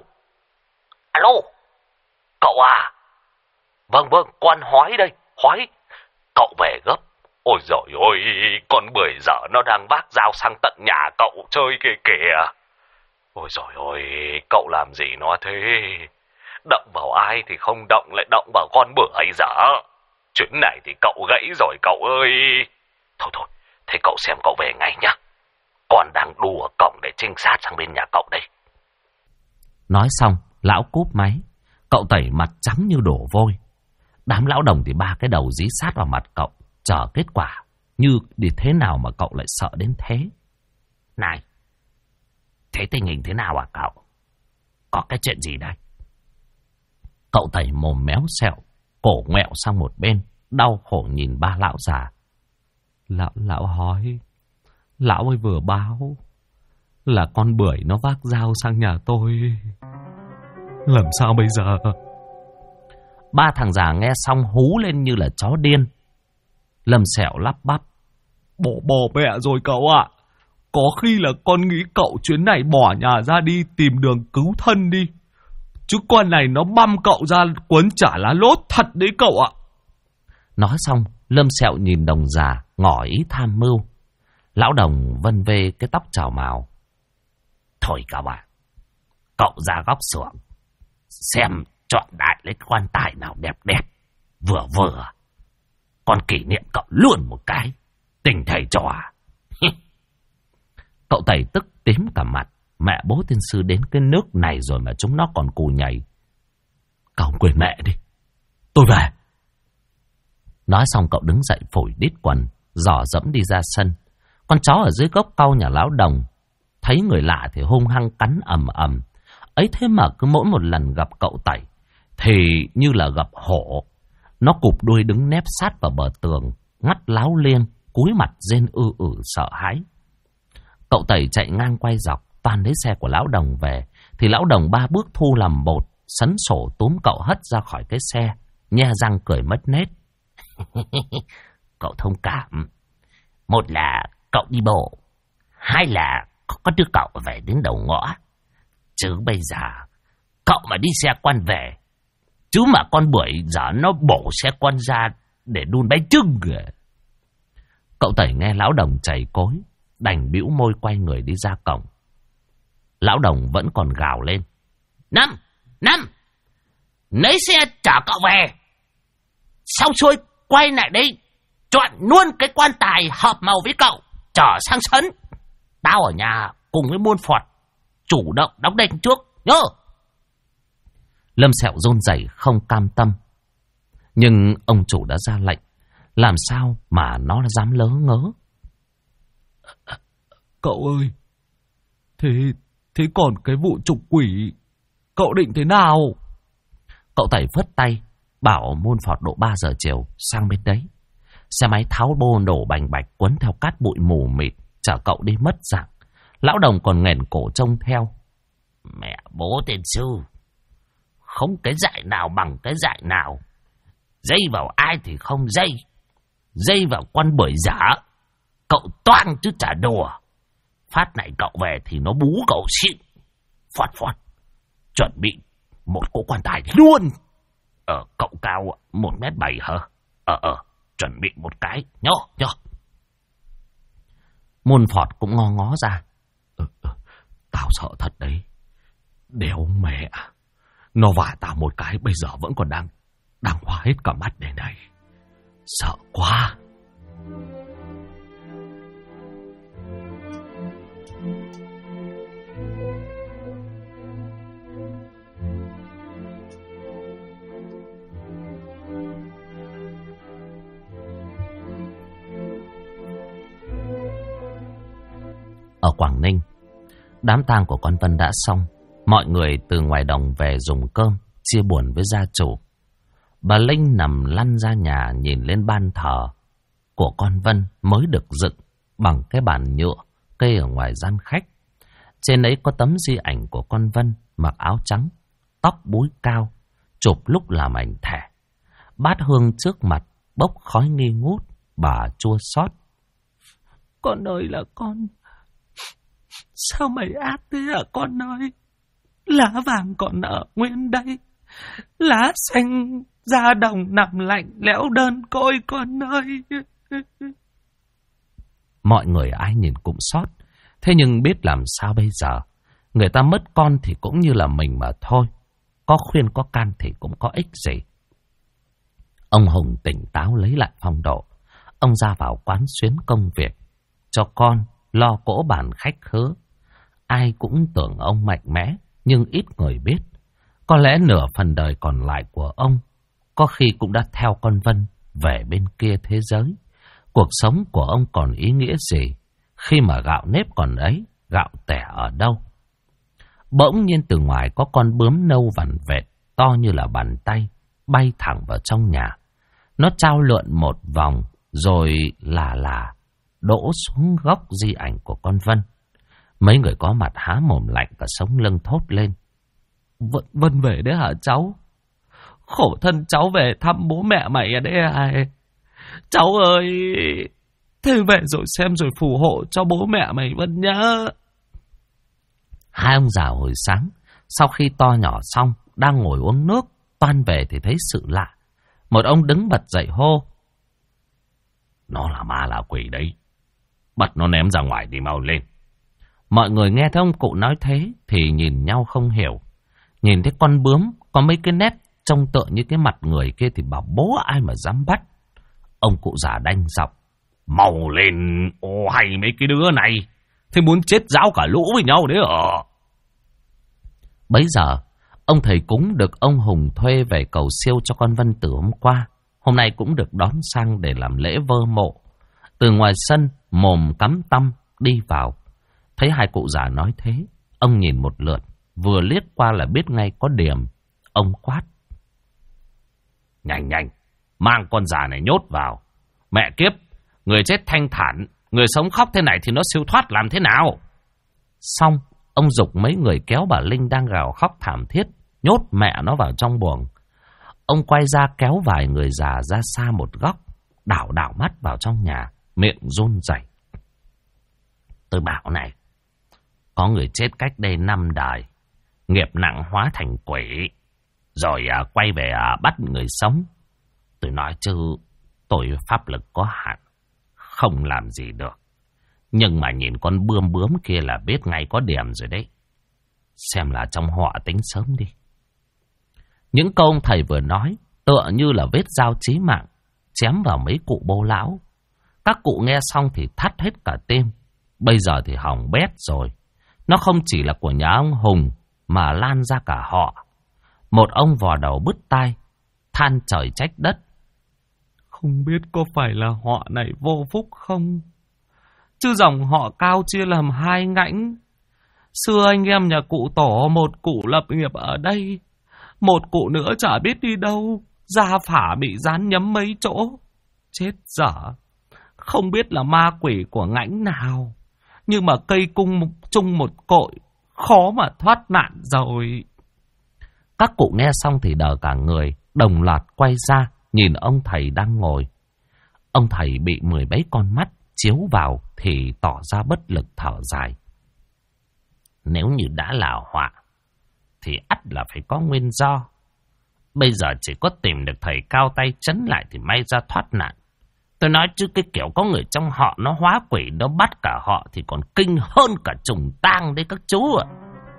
cậu à? Vâng, quan Hoái đây, Hoái. Cậu về gấp. Ôi giời ơi, con bưởi dở nó đang vác dao sang tận nhà cậu chơi kìa. Ôi giời ơi, cậu làm gì nó thế? Động vào ai thì không động, lại động vào con bưởi dở. Chuyến này thì cậu gãy rồi cậu ơi. Thôi, thế cậu xem cậu về ngay nhá. Con đang đùa cổng để trinh sát sang bên nhà cậu đây. Nói xong, lão cúp máy. Cậu Tẩy mặt trắng như đổ vôi. Đám lão Đồng thì 3 cái đầu dí sát vào mặt cậu, chờ kết quả. Như đi thế nào mà cậu lại sợ đến thế? Này, thế tình hình thế nào à cậu? Có cái chuyện gì đây? Cậu Tẩy mồm méo xẹo, cổ ngoẹo sang một bên, đau khổ nhìn 3 lão già. Lão hỏi, lão ấy vừa báo là con bưởi nó vác dao sang nhà tôi. Làm sao bây giờ? 3 thằng già nghe xong hú lên như là chó điên. Lâm Sẹo lắp bắp: Bỏ mẹ rồi cậu ạ. Có khi là con nghĩ cậu chuyến này bỏ nhà ra đi tìm đường cứu thân đi. Chứ con này nó băm cậu ra quấn chả lá lốt thật đấy cậu ạ. Nói xong, Lâm Sẹo nhìn Đồng Già ngỏ ý tham mưu. Lão Đồng vân vê cái tóc trào mào: Thôi các bạn, cậu ra góc xưởng xem chọn đại lấy quan tài nào đẹp vừa. Còn kỷ niệm cậu luôn một cái tình thầy trò. Cậu Tẩy tức tím cả mặt. Mẹ bố tiên sư đến cái nước này rồi mà chúng nó còn cù nhảy. Cậu quên mẹ đi, tôi về. Nói xong cậu đứng dậy phủi đít quần, dò dẫm đi ra sân. Con chó ở dưới gốc cau nhà lão Đồng thấy người lạ thì hung hăng cắn ầm. Ấy thế mà cứ mỗi một lần gặp cậu Tẩy thì như là gặp hổ. Nó cụp đuôi đứng nép sát vào bờ tường, ngắt láo liêng, cúi mặt rên sợ hãi. Cậu Tẩy chạy ngang quay dọc, toàn lấy xe của lão Đồng về. Thì lão Đồng 3 bước thu làm bột, sấn sổ túm cậu hất ra khỏi cái xe, nhe răng cười mất nết. Cậu thông cảm. Một là cậu đi bộ, 2 là có đưa cậu về đến đầu ngõ. Chứ bây giờ cậu mà đi xe quan về, chứ mà con bưởi giờ nó bổ xe quan ra để đun bánh trưng kìa. Cậu Tẩy nghe lão Đồng chảy cối, đành bĩu môi quay người đi ra cổng. Lão Đồng vẫn còn gào lên: Năm, lấy xe chở cậu về. Xong xuôi quay lại đây, chọn luôn cái quan tài hợp màu với cậu, chở sang sân. Tao ở nhà cùng với Muôn Phọt chủ động đóng đền trước nhớ. Lâm Sẹo run rẩy không cam tâm, Nhưng ông chủ đã ra lệnh, làm sao mà nó dám lớ ngớ. Cậu ơi, thế còn cái vụ trục quỷ, cậu định thế nào? Cậu Tẩy phất tay, bảo Môn Phọt độ 3 giờ chiều sang bên đấy. Xe máy tháo bô nổ bành bạch quấn theo cát bụi mù mịt, chở cậu đi mất dạng. Lão Đồng còn nghển cổ trông theo. Mẹ bố tên sư, không cái dại nào bằng cái dại nào. Dây vào ai thì không dây, dây vào con bưởi giả. Cậu toang chứ chả đùa. Phát này cậu về thì nó bú cậu xịn. Phọt, chuẩn bị một cỗ quan tài luôn. Cậu cao 1m7 hả? Chuẩn bị một cái nhớ. Môn Phọt cũng ngó ra. Tao sợ thật đấy. Đéo mẹ, nó vả tao một cái bây giờ vẫn còn đang hoa hết cả mắt đây này. Sợ quá. Ở Quảng Ninh, đám tang của con Vân đã xong. Mọi người từ ngoài đồng về dùng cơm, chia buồn với gia chủ. Bà Linh nằm lăn ra nhà nhìn lên ban thờ của con Vân mới được dựng bằng cái bàn nhựa kê ở ngoài gian khách. Trên ấy có tấm di ảnh của con Vân mặc áo trắng, tóc búi cao, chụp lúc làm ảnh thẻ. Bát hương trước mặt bốc khói nghi ngút, bà chua xót. Con ơi là con, sao mày ác thế hả con ơi? Lá vàng còn ở nguyên đây, lá xanh da đồng nằm lạnh lẽo đơn côi con ơi. Mọi người ai nhìn cũng xót, thế nhưng biết làm sao bây giờ. Người ta mất con thì cũng như là mình mà thôi, có khuyên có can thì cũng có ích gì. Ông Hùng tỉnh táo lấy lại phong độ. Ông ra vào quán xuyến công việc, cho con lo cỗ bàn khách khứa. Ai cũng tưởng ông mạnh mẽ, nhưng ít người biết. Có lẽ nửa phần đời còn lại của ông có khi cũng đã theo con Vân về bên kia thế giới. Cuộc sống của ông còn ý nghĩa gì khi mà gạo nếp còn ấy, gạo tẻ ở đâu? Bỗng nhiên từ ngoài có con bướm nâu vằn vẹt to như là bàn tay bay thẳng vào trong nhà. Nó trao lượn một vòng rồi là đỗ xuống góc di ảnh của con Vân. Mấy người có mặt há mồm lạnh cả sống lưng thốt lên. Vân về đấy hả cháu? Khổ thân cháu về thăm bố mẹ mày ở đây à? Cháu ơi, thế về rồi xem rồi phù hộ cho bố mẹ mày Vân nhá. Hai ông già hồi sáng, sau khi to nhỏ xong, đang ngồi uống nước, toan về thì thấy sự lạ. Một ông đứng bật dậy hô. Nó là ma là quỷ đấy, bắt nó ném ra ngoài đi mau lên. Mọi người nghe thấy ông cụ nói thế thì nhìn nhau không hiểu. Nhìn thấy con bướm có mấy cái nét trông tựa như cái mặt người kia thì bảo bố ai mà dám bắt. Ông cụ già đanh giọng. Mau lên, ô hay mấy cái đứa này, thế muốn chết ráo cả lũ với nhau đấy à? Bấy giờ, ông thầy cúng được ông Hùng thuê về cầu siêu cho con Vân từ hôm qua, hôm nay cũng được đón sang để làm lễ vơ mộ. Từ ngoài sân, mồm cắm tăm đi vào. Thấy hai cụ già nói thế, ông nhìn một lượt, vừa liếc qua là biết ngay có điểm. Ông quát. Nhanh, mang con già này nhốt vào. Mẹ kiếp, người chết thanh thản, người sống khóc thế này thì nó siêu thoát làm thế nào? Xong, ông giục mấy người kéo bà Linh đang gào khóc thảm thiết, nhốt mẹ nó vào trong buồng. Ông quay ra kéo vài người già ra xa một góc, đảo mắt vào trong nhà, miệng run rẩy. Tôi bảo này, có người chết cách đây 5 đời, nghiệp nặng hóa thành quỷ, rồi quay về bắt người sống. Tôi nói chứ, tôi pháp lực có hạn, không làm gì được. Nhưng mà nhìn con bướm kia là biết ngay có điểm rồi đấy. Xem là trong họa tính sớm đi. Những câu ông thầy vừa nói tựa như là vết dao chí mạng chém vào mấy cụ bô lão. Các cụ nghe xong thì thắt hết cả tim. Bây giờ thì hỏng bét rồi. Nó không chỉ là của nhà ông Hùng mà lan ra cả họ. Một ông vò đầu bứt tai, than trời trách đất, Không biết có phải là họ này vô phúc không? Chứ dòng họ Cao chia làm hai ngãnh. Xưa anh em nhà cụ Tổ, một cụ lập nghiệp ở đây, một cụ nữa chả biết đi đâu, gia phả bị gián nhấm mấy chỗ. Chết dở, không biết là ma quỷ của ngãnh nào, nhưng mà cây cung chung một cội, khó mà thoát nạn rồi. Các cụ nghe xong thì đờ cả người, đồng loạt quay ra nhìn ông thầy đang ngồi. Ông thầy bị 10 mấy con mắt chiếu vào thì tỏ ra bất lực thở dài. Nếu như đã là họa thì ắt là phải có nguyên do. Bây giờ chỉ có tìm được thầy cao tay chấn lại thì may ra thoát nạn. Tôi nói chứ cái kiểu có người trong họ nó hóa quỷ, nó bắt cả họ thì còn kinh hơn cả trùng tang đấy các chú ạ.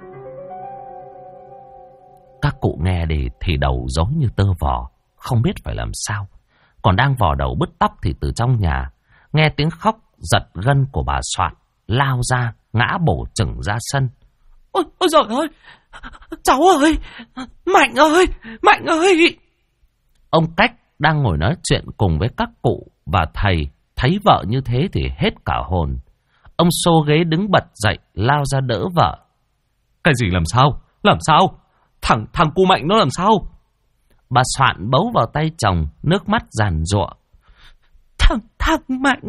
Các cụ nghe thì đầu rối như tơ vò, không biết phải làm sao. Còn đang vò đầu bứt tóc thì từ trong nhà nghe tiếng khóc giật gân của bà Soạn, lao ra ngã bổ chừng ra sân. Ôi giời ơi, cháu ơi, Mạnh ơi, Mạnh ơi. Ông Cách đang ngồi nói chuyện cùng với các cụ và thầy, thấy vợ như thế thì hết cả hồn. Ông xô ghế đứng bật dậy, lao ra đỡ vợ. Cái gì làm sao? Làm sao? Thằng cu Mạnh nó làm sao? Bà Soạn bấu vào tay chồng, nước mắt giàn giụa. Thằng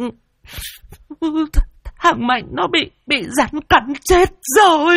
Mạnh nó bị rắn cắn chết rồi.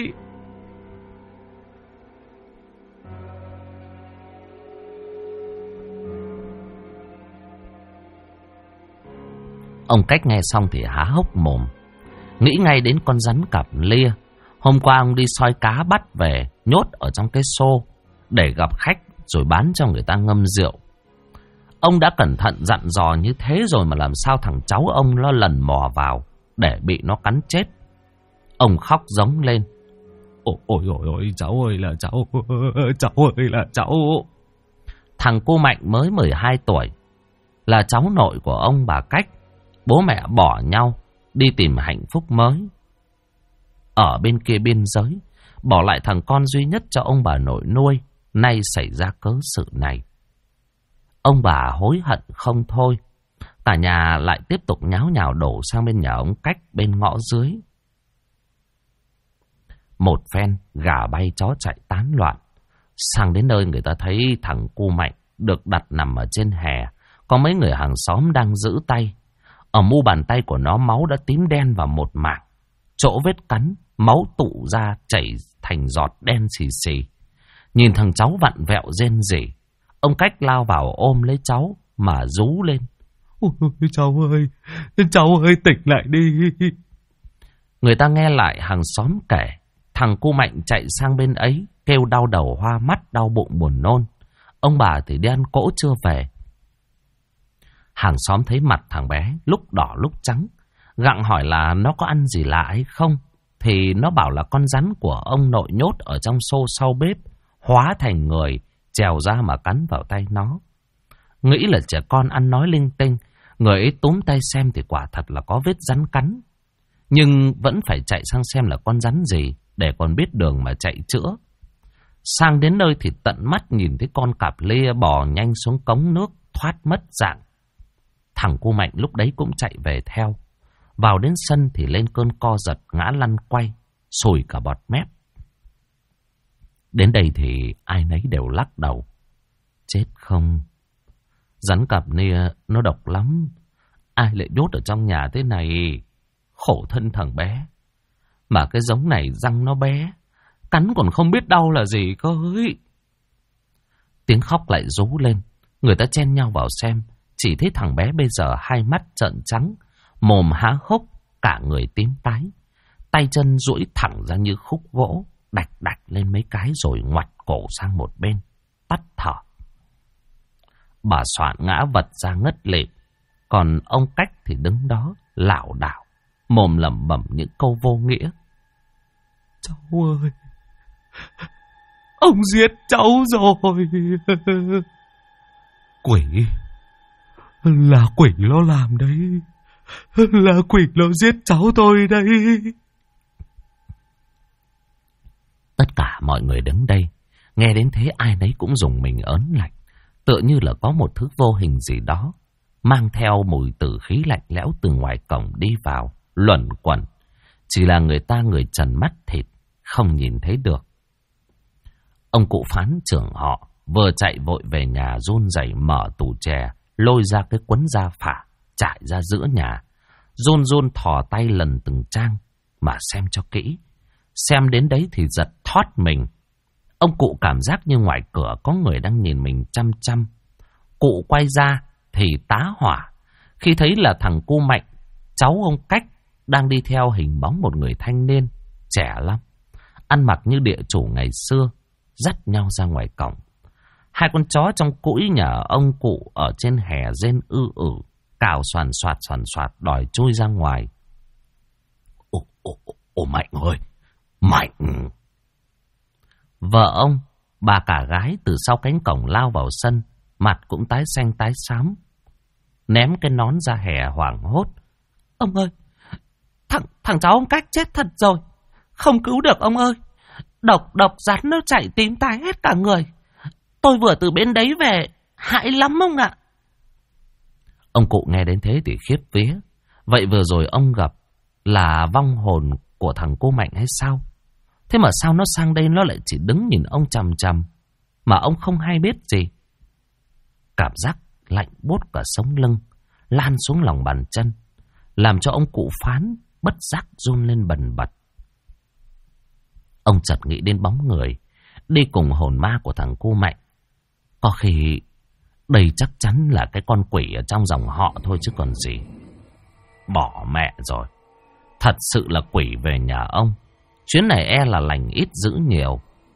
Ông Cách nghe xong thì há hốc mồm, nghĩ ngay đến con rắn cặp lia. Hôm qua ông đi soi cá bắt về, nhốt ở trong cái xô để gặp khách rồi bán cho người ta ngâm rượu. Ông đã cẩn thận dặn dò như thế rồi mà làm sao thằng cháu ông nó lần mò vào để bị nó cắn chết. Ông khóc giống lên. Ôi, cháu ơi là cháu, cháu ơi là cháu. Thằng cô Mạnh mới 12 tuổi, là cháu nội của ông bà Cách. Bố mẹ bỏ nhau, đi tìm hạnh phúc mới ở bên kia biên giới, bỏ lại thằng con duy nhất cho ông bà nội nuôi. Nay xảy ra cớ sự này, ông bà hối hận không thôi. Cả nhà lại tiếp tục nháo nhào đổ sang bên nhà ông Cách bên ngõ dưới. Một phen gà bay chó chạy tán loạn. Sang đến nơi người ta thấy thằng cu Mạnh được đặt nằm ở trên hè. Có mấy người hàng xóm đang giữ tay. Ở mu bàn tay của nó máu đã tím đen vào một mảng. Chỗ vết cắn, máu tụ ra chảy thành giọt đen xì xì. Nhìn thằng cháu vặn vẹo rên rỉ, ông Cách lao vào ôm lấy cháu mà rú lên. Ôi cháu ơi tỉnh lại đi. Người ta nghe lại hàng xóm kể, thằng cu Mạnh chạy sang bên ấy, kêu đau đầu hoa mắt, đau bụng buồn nôn. Ông bà thì đi ăn cỗ chưa về. Hàng xóm thấy mặt thằng bé lúc đỏ lúc trắng, gặng hỏi là nó có ăn gì lạ hay không. Thì nó bảo là con rắn của ông nội nhốt ở trong xô sau bếp hóa thành người, trèo ra mà cắn vào tay nó. Nghĩ là trẻ con ăn nói linh tinh, người ấy túm tay xem thì quả thật là có vết rắn cắn. Nhưng vẫn phải chạy sang xem là con rắn gì, để còn biết đường mà chạy chữa. Sang đến nơi thì tận mắt nhìn thấy con cạp lia bò nhanh xuống cống nước, thoát mất dạng. Thằng cu Mạnh lúc đấy cũng chạy về theo. Vào đến sân thì lên cơn co giật, ngã lăn quay, sùi cả bọt mép. Đến đây thì ai nấy đều lắc đầu. Chết không? Rắn cạp lia nó độc lắm. Ai lại nhốt ở trong nhà thế này? Khổ thân thằng bé. Mà cái giống này răng nó bé, cắn còn không biết đau là gì cơ ấy. Tiếng khóc lại rú lên. Người ta chen nhau vào xem. Chỉ thấy thằng bé bây giờ hai mắt trợn trắng, mồm há hốc, cả người tím tái. Tay chân duỗi thẳng ra như khúc gỗ, đạch đạch lên mấy cái rồi ngoặt cổ sang một bên, tắt thở. Bà Soạn ngã vật ra ngất lịm. Còn ông Cách thì đứng đó lảo đảo, mồm lẩm bẩm những câu vô nghĩa. Cháu ơi, ông giết cháu rồi. Quỷ, là quỷ nó làm đấy. Là quỷ nó giết cháu tôi đây. Tất cả mọi người đứng đây, nghe đến thế ai nấy cũng dùng mình ớn lạnh. Tựa như là có một thứ vô hình gì đó mang theo mùi tử khí lạnh lẽo từ ngoài cổng đi vào, luẩn quẩn. Chỉ là người trần mắt thịt, không nhìn thấy được. Ông cụ Phán trưởng họ vừa chạy vội về nhà, run rẩy mở tủ chè, lôi ra cái quấn da phả, trải ra giữa nhà. Run run thò tay lần từng trang mà xem cho kỹ. Xem đến đấy thì giật thót mình. Ông cụ cảm giác như ngoài cửa có người đang nhìn mình chăm chăm. Cụ quay ra thì tá hỏa khi thấy là thằng cu Mạnh, cháu ông Cách, đang đi theo hình bóng một người thanh niên trẻ lắm, ăn mặc như địa chủ ngày xưa, dắt nhau ra ngoài cổng. Hai con chó trong cũi nhà ông cụ ở trên hè rên cào xoàn xoạt đòi chui ra ngoài. Ồ Mạnh ơi, Mạnh! Vợ ông, bà cả gái từ sau cánh cổng lao vào sân, mặt cũng tái xanh tái xám, ném cái nón ra hè hoảng hốt. Ông ơi, thằng cháu ông Cách chết thật rồi, không cứu được ông ơi. Độc rắn nó chạy tím tái hết cả người. Tôi vừa từ bên đấy về, hại lắm ông ạ. Ông cụ nghe đến thế thì khiếp vía. Vậy vừa rồi ông gặp là vong hồn của thằng cô Mạnh hay sao? Thế mà sao nó sang đây nó lại chỉ đứng nhìn ông chằm chằm, mà ông không hay biết gì? Cảm giác lạnh buốt cả sống lưng, lan xuống lòng bàn chân, làm cho ông cụ Phán bất giác run lên bần bật. Ông chợt nghĩ đến bóng người đi cùng hồn ma của thằng cô Mạnh. Có khi đây chắc chắn là cái con quỷ ở trong dòng họ thôi chứ còn gì. Bỏ mẹ rồi, thật sự là quỷ về nhà ông. Chuyến này e là lành ít dữ nhiều.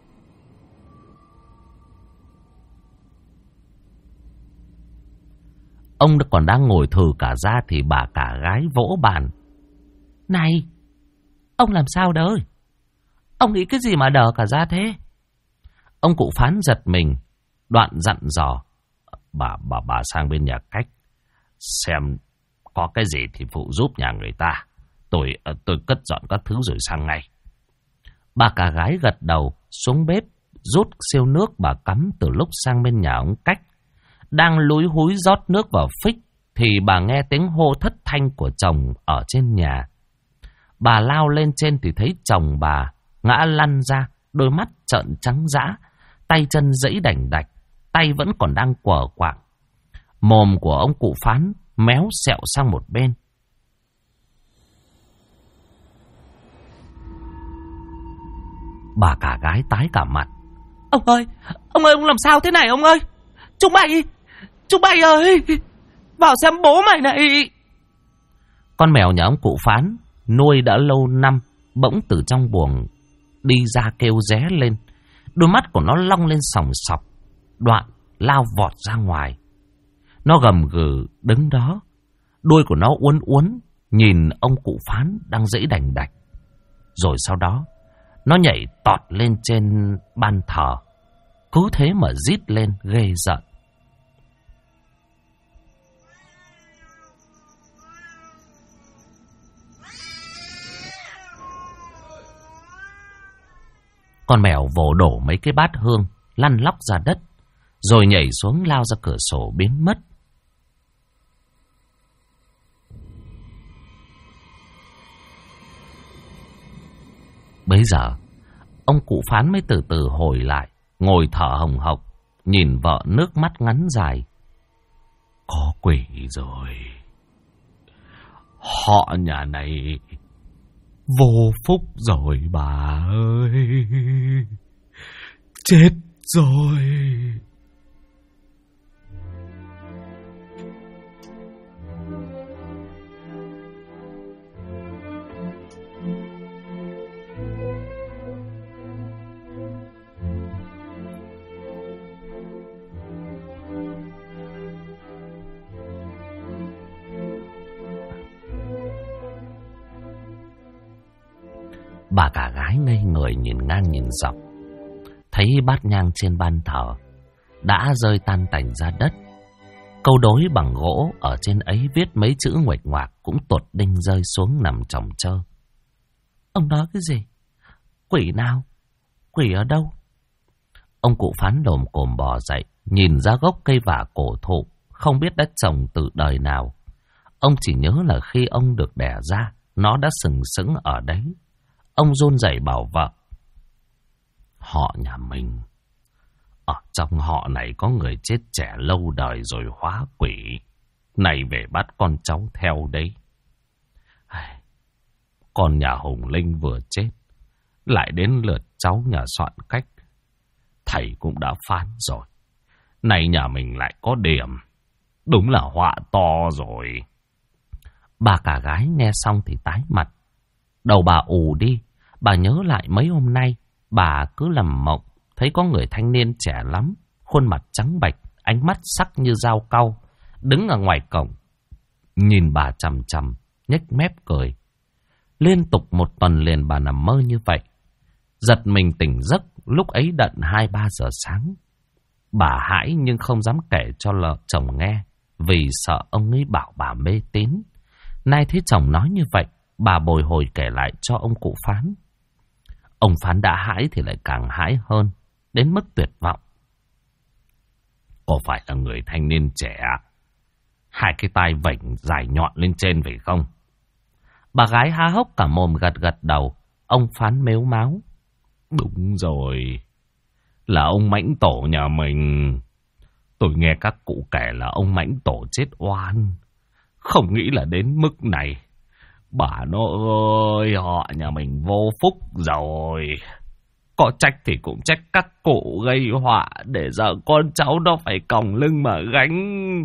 Ông còn đang ngồi thừ cả ra thì bà cả gái vỗ bàn. Này, ông làm sao đỡ? Ông nghĩ cái gì mà đờ cả ra thế? Ông cụ Phán giật mình, đoạn dặn dò. Bà sang bên nhà Cách xem có cái gì thì phụ giúp nhà người ta. Tôi cất dọn các thứ rồi sang ngay. Bà cả gái gật đầu, xuống bếp rút siêu nước bà cắm từ lúc sang bên nhà ông Cách. Đang lúi húi rót nước vào phích thì bà nghe tiếng hô thất thanh của chồng ở trên nhà. Bà lao lên trên thì thấy chồng bà ngã lăn ra, đôi mắt trợn trắng dã, tay chân giãy đành đạch, tay vẫn còn đang quờ quạng. Mồm của ông cụ Phán méo xẹo sang một bên. Bà cả gái tái cả mặt. Ông ơi, ông làm sao thế này ông ơi? Chúng mày ơi, vào xem bố mày này. Con mèo nhà ông cụ Phán nuôi đã lâu năm bỗng từ trong buồng đi ra kêu ré lên. Đôi mắt của nó long lên sòng sọc, đoạn lao vọt ra ngoài. Nó gầm gừ đứng đó, đuôi của nó uốn uốn nhìn ông cụ Phán đang giãy đành đạch. Rồi sau đó nó nhảy tọt lên trên ban thờ, cứ thế mà rít lên ghê giận. Con mèo vồ đổ mấy cái bát hương, lăn lóc ra đất, rồi nhảy xuống lao ra cửa sổ biến mất. Bấy giờ, ông cụ Phán mới từ từ hồi lại, ngồi thở hồng hộc, nhìn vợ nước mắt ngắn dài. Có quỷ rồi. Họ nhà này vô phúc rồi bà ơi. Chết rồi. Bà cả gái ngây người nhìn ngang nhìn dọc, thấy bát nhang trên ban thờ đã rơi tan tành ra đất. Câu đối bằng gỗ ở trên ấy viết mấy chữ nguệch ngoạc cũng tột đinh rơi xuống nằm chồng chơ. Ông nói cái gì? Quỷ nào? Quỷ ở đâu? Ông cụ Phán lồm cồm bò dậy, nhìn ra gốc cây vả cổ thụ, không biết đã trồng từ đời nào. Ông chỉ nhớ là khi ông được đẻ ra, nó đã sừng sững ở đấy. Ông run rẩy bảo vợ: họ nhà mình, ở trong họ này có người chết trẻ lâu đời rồi hóa quỷ. Này về bắt con cháu theo đấy. Con nhà Hùng Linh vừa chết, lại đến lượt cháu nhà Soạn Cách. Thầy cũng đã phán rồi. Này nhà mình lại có điểm. Đúng là họa to rồi. Bà cả gái nghe xong thì tái mặt. Đầu bà ù đi. Bà nhớ lại mấy hôm nay bà cứ nằm mộng, thấy có người thanh niên trẻ lắm, khuôn mặt trắng bệch, ánh mắt sắc như dao cau, đứng ở ngoài cổng, nhìn bà chằm chằm, nhếch mép cười. Liên tục một tuần liền bà nằm mơ như vậy. Giật mình tỉnh giấc, lúc ấy đận 2-3 giờ sáng. Bà hãi nhưng không dám kể cho chồng nghe, vì sợ ông ấy bảo bà mê tín. Nay thấy chồng nói như vậy, bà bồi hồi kể lại cho ông cụ Phán. Ông Phán đã hãi thì lại càng hãi hơn, đến mức tuyệt vọng. Có phải là người thanh niên trẻ, hai cái tai vảnh dài nhọn lên trên phải không? Bà gái há hốc cả mồm gật gật đầu. Ông Phán mếu máo: đúng rồi, là ông Mãnh Tổ nhà mình. Tôi nghe các cụ kể là ông Mãnh Tổ chết oan, không nghĩ là đến mức này. Bà nó ơi, họ nhà mình vô phúc rồi. Có trách thì cũng trách các cụ gây họa, để giờ con cháu nó phải còng lưng mà gánh.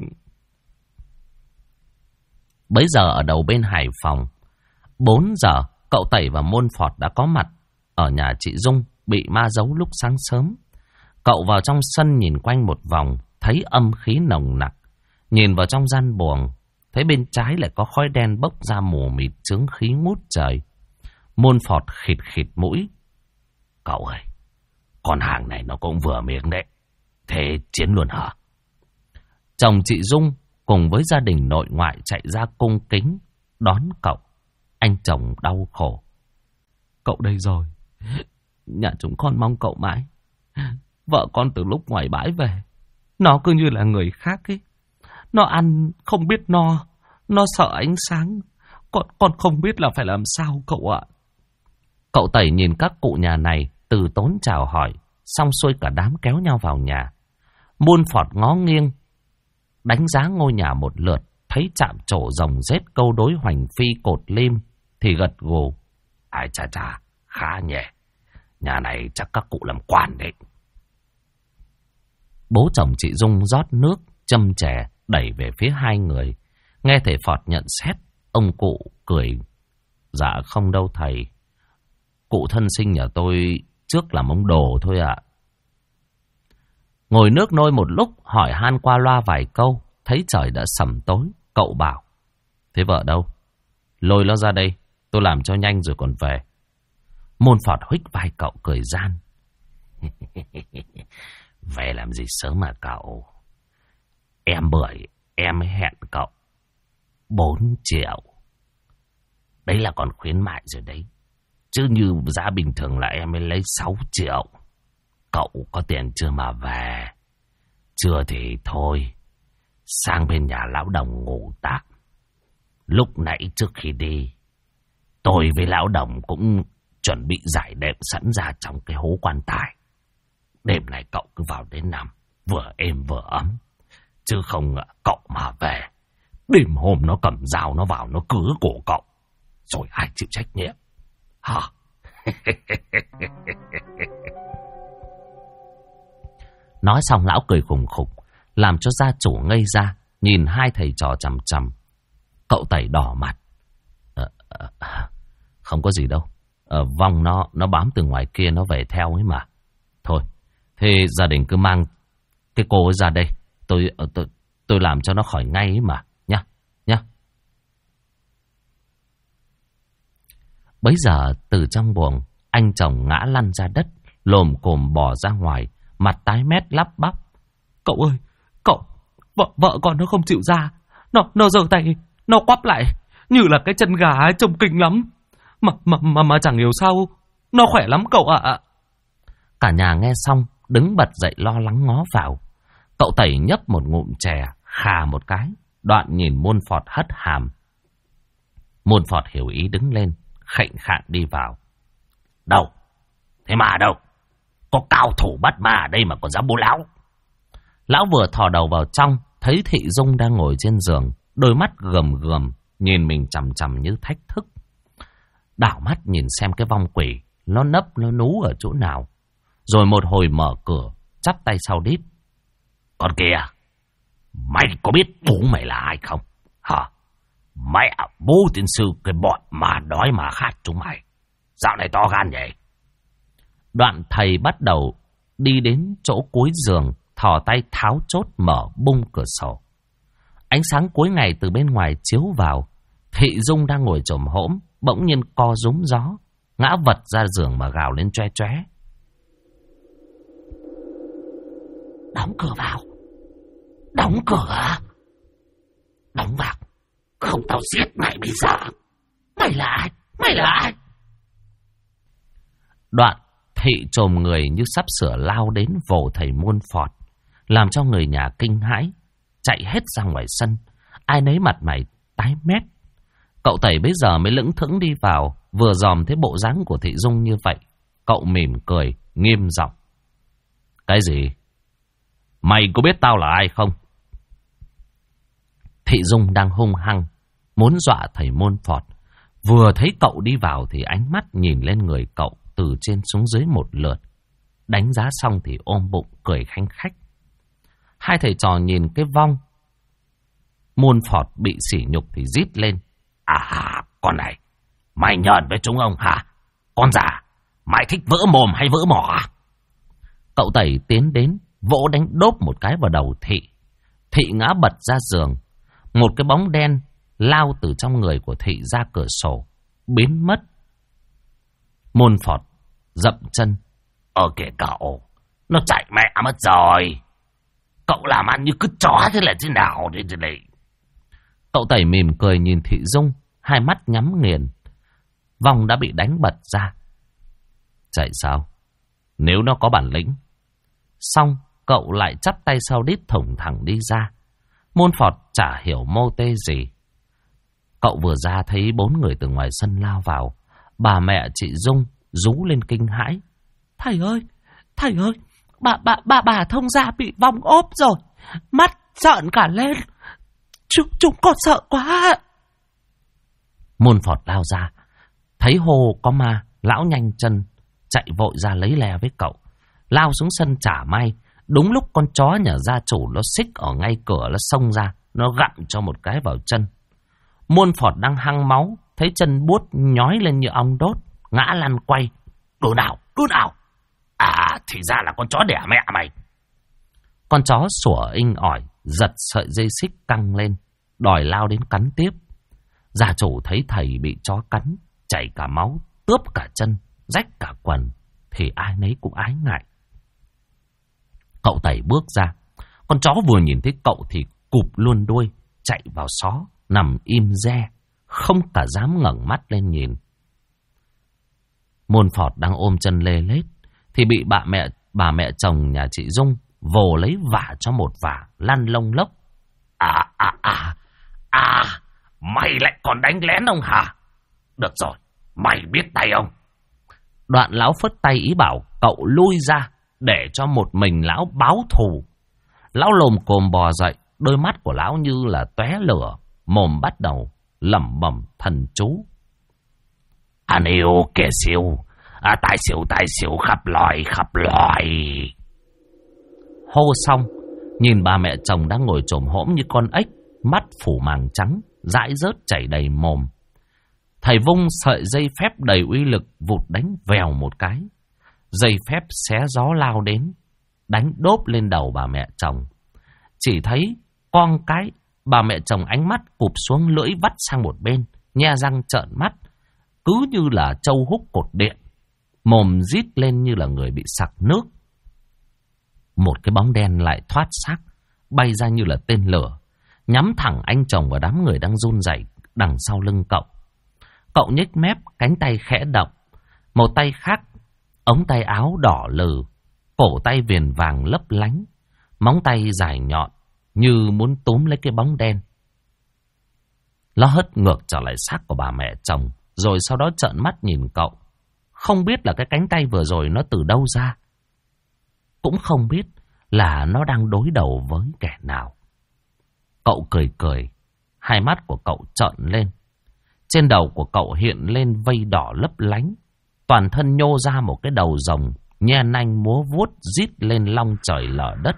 Bấy giờ ở đầu bên Hải Phòng, 4 giờ, cậu Tẩy và Môn Phọt đã có mặt ở nhà chị Dung bị ma giấu lúc sáng sớm. Cậu vào trong sân nhìn quanh một vòng, thấy âm khí nồng nặc. Nhìn vào trong gian buồng, thấy bên trái lại có khói đen bốc ra mù mịt, chướng khí ngút trời. Môn Phọt khịt khịt mũi: cậu ơi, con hàng này nó cũng vừa miệng đấy. Thế chiến luôn hả? Chồng chị Dung cùng với gia đình nội ngoại chạy ra cung kính đón cậu. Anh chồng đau khổ: cậu đây rồi, nhà chúng con mong cậu mãi. Vợ con từ lúc ngoài bãi về, nó cứ như là người khác ấy. Nó ăn không biết no, nó sợ ánh sáng. Con không biết là phải làm sao cậu ạ. Cậu Tẩy nhìn các cụ nhà này từ tốn chào hỏi, xong xuôi cả đám kéo nhau vào nhà. Môn Phọt ngó nghiêng đánh giá ngôi nhà một lượt, thấy chạm trổ rồng rết câu đối hoành phi cột lim thì gật gù: ai chà chà, khá nhẹ. Nhà này chắc các cụ làm quan đấy. Bố chồng chị Dung rót nước châm chè đẩy về phía hai người. Nghe thầy Phọt nhận xét, ông cụ cười: dạ không đâu thầy, cụ thân sinh nhà tôi trước làm ông Đồ thôi ạ. Ngồi nước nôi một lúc, hỏi han qua loa vài câu, thấy trời đã sẩm tối, cậu bảo: thế vợ đâu? Lôi nó ra đây, tôi làm cho nhanh rồi còn về. Môn Phọt huých vai cậu cười gian: về làm gì sớm mà cậu? Em bưởi, em hẹn cậu 4 triệu. Đấy là còn khuyến mại rồi đấy. Chứ như giá bình thường là em mới lấy 6 triệu. Cậu có tiền chưa mà về? Chưa thì thôi, sang bên nhà lão Đồng ngủ tạm. Lúc nãy trước khi đi, tôi với lão Đồng cũng chuẩn bị giải đệm sẵn ra trong cái hố quan tài. Đêm này cậu cứ vào đến nằm, vừa êm vừa ấm. Chứ không cậu mà về, đêm hôm nó cầm dao nó vào nó cứa cổ cậu, rồi ai chịu trách nhiệm hả? Nói xong lão cười khùng khục, làm cho gia chủ ngây ra, nhìn hai thầy trò chằm chằm. Cậu Tẩy đỏ mặt: không có gì đâu, vong nó bám từ ngoài kia nó về theo ấy mà. Thôi, thế gia đình cứ mang cái cô ấy ra đây, tôi làm cho nó khỏi ngay ấy mà, nhá. Bấy giờ từ trong buồng, anh chồng ngã lăn ra đất, lồm cồm bò ra ngoài, mặt tái mét lắp bắp: cậu ơi, cậu, vợ con nó không chịu ra, nó giơ tay, nó quắp lại như là cái chân gà ấy, trông kinh lắm. Mà chẳng hiểu sao nó khỏe lắm cậu ạ. Cả nhà nghe xong đứng bật dậy lo lắng ngó vào. Cậu Tẩy nhấp một ngụm chè, khà một cái. Đoạn nhìn Môn Phọt hất hàm. Môn Phọt hiểu ý đứng lên, khệnh khạng đi vào. Đâu? Thế mà đâu? Có cao thủ bắt ma ở đây mà còn dám bố lão. Lão vừa thò đầu vào trong, thấy Thị Dung đang ngồi trên giường, đôi mắt gầm gầm, nhìn mình chằm chằm như thách thức. Đảo mắt nhìn xem cái vong quỷ, nó nấp nó nú ở chỗ nào. Rồi một hồi mở cửa, chắp tay sau đít. Con kìa, mày có biết bố mày là ai không? Hả? Mẹ bố tiên sư cái bọn mà đói mà khát chúng mày. Dạo này to gan vậy. Đoạn thầy bắt đầu đi đến chỗ cuối giường, thò tay tháo chốt mở bung cửa sổ. Ánh sáng cuối ngày từ bên ngoài chiếu vào. Thị Dung đang ngồi chồm hổm, bỗng nhiên co rúm gió, ngã vật ra giường mà gào lên choe choé. Đóng cửa vào. Đóng cửa. Đóng vào. Không tao giết mày bây giờ. Mày là ai? Mày là ai? Đoạn Thị chồm người như sắp sửa lao đến vồ thầy Môn Phọt, làm cho người nhà kinh hãi, chạy hết ra ngoài sân. Ai nấy mặt mày tái mét. Cậu Tẩy bây giờ mới lững thững đi vào, vừa dòm thấy bộ dáng của Thị Dung như vậy. Cậu mỉm cười, nghiêm giọng. Cái gì? Mày có biết tao là ai không? Thị Dung đang hung hăng, muốn dọa thầy Môn Phọt. Vừa thấy cậu đi vào thì ánh mắt nhìn lên người cậu từ trên xuống dưới một lượt. Đánh giá xong thì ôm bụng cười khanh khách. Hai thầy trò nhìn cái vong Môn Phọt bị sỉ nhục thì rít lên. À, con này, mày nhờn với chúng ông hả? Con già, mày thích vỡ mồm hay vỡ mỏ? Cậu Tẩy tiến đến, vỗ đánh đốp một cái vào đầu Thị. Thị ngã bật ra giường. Một cái bóng đen lao từ trong người của Thị ra cửa sổ, biến mất. Môn Phọt dậm chân. Kìa cậu, nó chạy mẹ mất rồi. Cậu làm ăn như cứ chó thế là thế nào đấy thế này? Cậu Tẩy mỉm cười nhìn Thị Dung, hai mắt nhắm nghiền. Vong đã bị đánh bật ra. Chạy sao? Nếu nó có bản lĩnh. Xong, cậu lại chắp tay sau đít thủng thẳng đi ra. Môn Phọt chả hiểu mô tê gì. Cậu vừa ra thấy 4 người từ ngoài sân lao vào. Bà mẹ chị Dung rú lên kinh hãi. Thầy ơi, bà thông gia bị vong ốp rồi. Mắt trợn cả lên. Chúng con sợ quá. Môn Phọt lao ra, thấy hồ có ma, lão nhanh chân, chạy vội ra lấy le với cậu. Lao xuống sân chả may, đúng lúc con chó nhà gia chủ nó xích ở ngay cửa, nó xông ra, nó gặm cho một cái vào chân. Môn Phọt đang hăng máu, thấy chân buốt nhói lên như ong đốt, ngã lăn quay. Đồ nào? À, thì ra là con chó đẻ mẹ mày. Con chó sủa inh ỏi, giật sợi dây xích căng lên, đòi lao đến cắn tiếp. Gia chủ thấy thầy bị chó cắn, chảy cả máu, tướp cả chân, rách cả quần, thì ai nấy cũng ái ngại. Cậu Tẩy bước ra, con chó vừa nhìn thấy cậu thì cụp luôn đuôi, chạy vào xó, nằm im re, không cả dám ngẩng mắt lên nhìn. Môn Phọt đang ôm chân lê lết thì bị bà mẹ chồng nhà chị Dung vồ lấy vả cho một vả, lăn lông lốc. Mày lại còn đánh lén ông hả? Được rồi, mày biết tay ông. Đoạn lão phất tay ý bảo cậu lui ra để cho một mình lão báo thù. Lão lồm cồm bò dậy, đôi mắt của lão như là tóe lửa, mồm bắt đầu lẩm bẩm thần chú. An yêu kẻ siêu, tài siêu khắp loài. Hô xong, nhìn bà mẹ chồng đang ngồi chồm hổm như con ếch, mắt phủ màng trắng, dãi rớt chảy đầy mồm. Thầy vung sợi dây phép đầy uy lực vụt đánh vèo một cái. Dây phép xé gió lao đến, đánh đốp lên đầu bà mẹ chồng. Chỉ thấy con cái bà mẹ chồng ánh mắt cụp xuống, lưỡi vắt sang một bên, nhe răng trợn mắt, cứ như là trâu húc cột điện, mồm rít lên như là người bị sặc nước. Một cái bóng đen lại thoát xác, bay ra như là tên lửa, nhắm thẳng anh chồng và đám người đang run rẩy đằng sau lưng cậu. Cậu nhếch mép, cánh tay khẽ động, một tay khác ống tay áo đỏ lừ, cổ tay viền vàng lấp lánh, móng tay dài nhọn như muốn túm lấy cái bóng đen. Nó hất ngược trở lại xác của bà mẹ chồng, rồi sau đó trợn mắt nhìn cậu. Không biết là cái cánh tay vừa rồi nó từ đâu ra. Cũng không biết là nó đang đối đầu với kẻ nào. Cậu cười cười, hai mắt của cậu trợn lên. Trên đầu của cậu hiện lên vây đỏ lấp lánh. Toàn thân nhô ra một cái đầu rồng, nhe nanh múa vuốt rít lên long trời lở đất.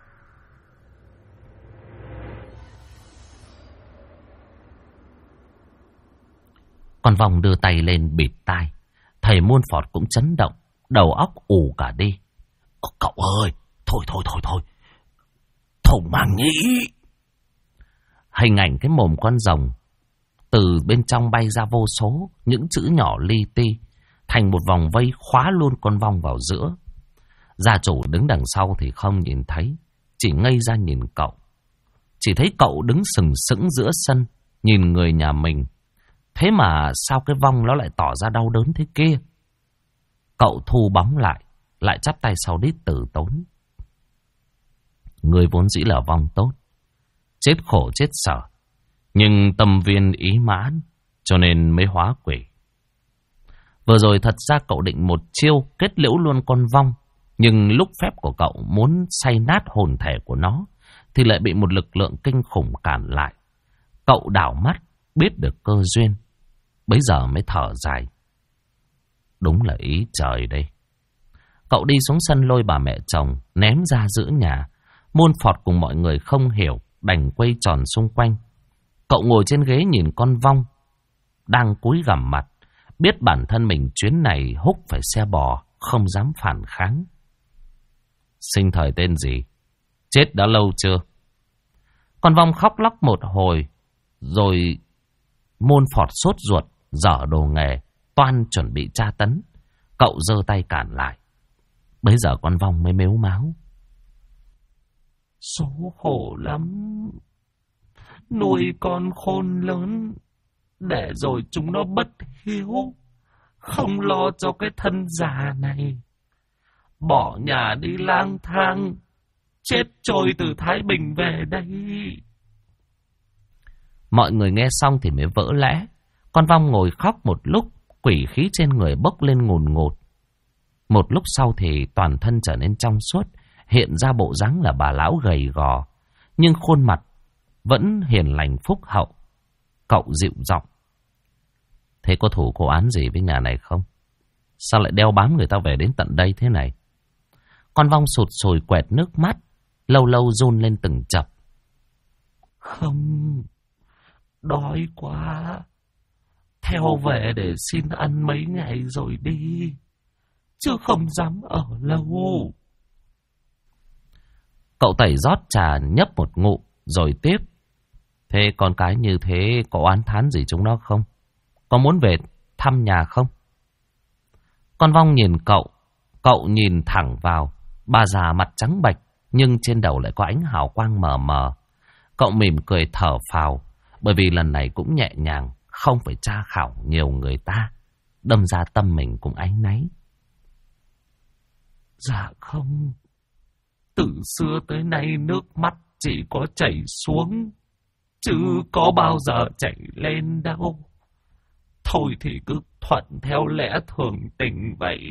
Con vong đưa tay lên bịt tai. Thầy Muôn Phọt cũng chấn động, đầu óc ù cả đi. Cậu ơi, thôi. Thùng màng nhĩ. Hình ảnh cái mồm con rồng từ bên trong bay ra vô số những chữ nhỏ li ti, thành một vòng vây khóa luôn con vong vào giữa. Gia chủ đứng đằng sau thì không nhìn thấy, chỉ ngây ra nhìn cậu. Chỉ thấy cậu đứng sừng sững giữa sân, nhìn người nhà mình. Thế mà sao cái vong nó lại tỏ ra đau đớn thế kia? Cậu thu bóng lại chắp tay sau đít từ tốn. Người vốn dĩ là vong tốt, chết khổ chết sở, nhưng tâm viên ý mãn, cho nên mới hóa quỷ. Vừa rồi thật ra cậu định một chiêu kết liễu luôn con vong, nhưng lúc phép của cậu muốn xay nát hồn thể của nó, thì lại bị một lực lượng kinh khủng cản lại. Cậu đảo mắt, biết được cơ duyên, bấy giờ mới thở dài. Đúng là ý trời đây. Cậu đi xuống sân lôi bà mẹ chồng, ném ra giữa nhà. Muôn Phọt cùng mọi người không hiểu, đành quay tròn xung quanh. Cậu ngồi trên ghế nhìn con vong đang cúi gằm mặt, biết bản thân mình chuyến này húc phải xe bò, không dám phản kháng. Sinh thời tên gì? Chết đã lâu chưa? Con vong khóc lóc một hồi, rồi Muôn Phọt sốt ruột, dở đồ nghề, toan chuẩn bị tra tấn. Cậu giơ tay cản lại. Bấy giờ con vong mới mếu máo. Số khổ lắm. Nuôi con khôn lớn, để rồi chúng nó bất hiếu, không lo cho cái thân già này. Bỏ nhà đi lang thang, chết trôi từ Thái Bình về đây. Mọi người nghe xong thì mới vỡ lẽ. Con vong ngồi khóc một lúc, quỷ khí trên người bốc lên ngùn ngụt. Một lúc sau thì toàn thân trở nên trong suốt, hiện ra bộ dáng là bà lão gầy gò, nhưng khuôn mặt vẫn hiền lành phúc hậu. Cậu dịu giọng. Thế có thủ có án gì với nhà này không? Sao lại đeo bám người ta về đến tận đây thế này? Con vong sụt sùi quẹt nước mắt, lâu lâu run lên từng chập. Không, đói quá. Theo về để xin ăn mấy ngày rồi đi, chứ không dám ở lâu. Cậu tẩy rót trà nhấp một ngụm rồi tiếp. Thế con cái như thế có oán thán gì chúng nó không? Có muốn về thăm nhà không? Con vong nhìn cậu. Cậu nhìn thẳng vào. Bà già mặt trắng bệch, nhưng trên đầu lại có ánh hào quang mờ mờ. Cậu mỉm cười thở phào, bởi vì lần này cũng nhẹ nhàng, không phải tra khảo nhiều người ta. Đâm ra tâm mình cũng áy náy. Dạ không. Từ xưa tới nay nước mắt chỉ có chảy xuống, chứ có bao giờ chảy lên đâu. Thôi thì cứ thuận theo lẽ thường tình vậy.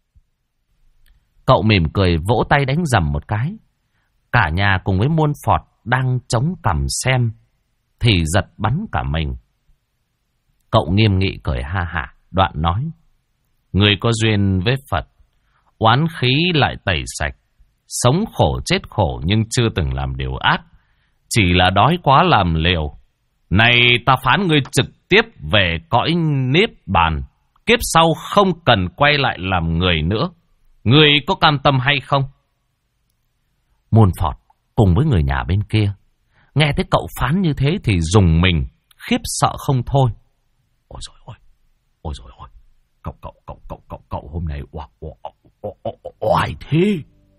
Cậu mỉm cười vỗ tay đánh rầm một cái. Cả nhà cùng với Muôn Phọt đang chống cằm xem, thì giật bắn cả mình. Cậu nghiêm nghị cười ha hả, đoạn nói. Người có duyên với Phật, oán khí lại tẩy sạch. Sống khổ chết khổ nhưng chưa từng làm điều ác, chỉ là đói quá làm liều. Này ta phán ngươi trực tiếp về cõi niết bàn, kiếp sau không cần quay lại làm người nữa. Ngươi có cam tâm hay không? Muôn Phọt cùng với người nhà bên kia nghe thấy cậu phán như thế thì rùng mình, khiếp sợ không thôi. Ôi dồi ôi, cậu hôm nay oai thế.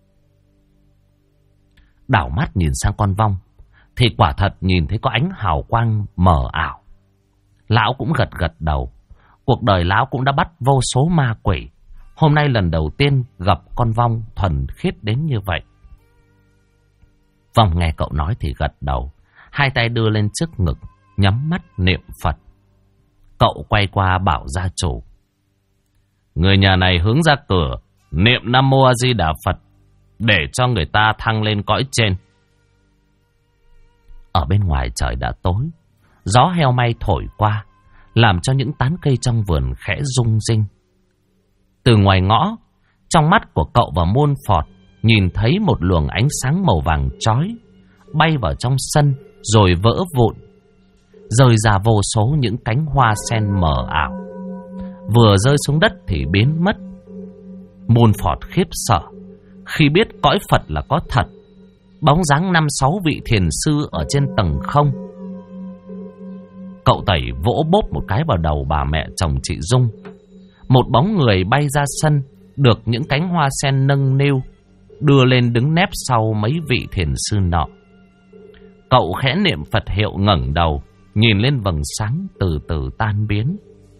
Đảo mắt nhìn sang con vong thì quả thật nhìn thấy có ánh hào quang mờ ảo. Lão cũng gật gật đầu. Cuộc đời lão cũng đã bắt vô số ma quỷ. Hôm nay lần đầu tiên gặp con vong thuần khiết đến như vậy. Vòng nghe cậu nói thì gật đầu, hai tay đưa lên trước ngực, nhắm mắt niệm Phật. Cậu quay qua bảo gia chủ: người nhà này hướng ra cửa, niệm Nam Mô A Di Đà Phật để cho người ta thăng lên cõi trên. Ở bên ngoài trời đã tối, gió heo may thổi qua, làm cho những tán cây trong vườn khẽ rung rinh. Từ ngoài ngõ, trong mắt của cậu và Môn Phọt nhìn thấy một luồng ánh sáng màu vàng chói bay vào trong sân rồi vỡ vụn, rơi ra vô số những cánh hoa sen mờ ảo. Vừa rơi xuống đất thì biến mất. Môn Phọt khiếp sợ khi biết cõi Phật là có thật. Bóng dáng 5-6 vị thiền sư ở trên tầng không. Cậu Tẩy vỗ bốp một cái vào đầu bà mẹ chồng chị Dung. Một bóng người bay ra sân, được những cánh hoa sen nâng niu, đưa lên đứng nép sau mấy vị thiền sư nọ. Cậu khẽ niệm Phật hiệu, ngẩng đầu nhìn lên vầng sáng từ từ tan biến.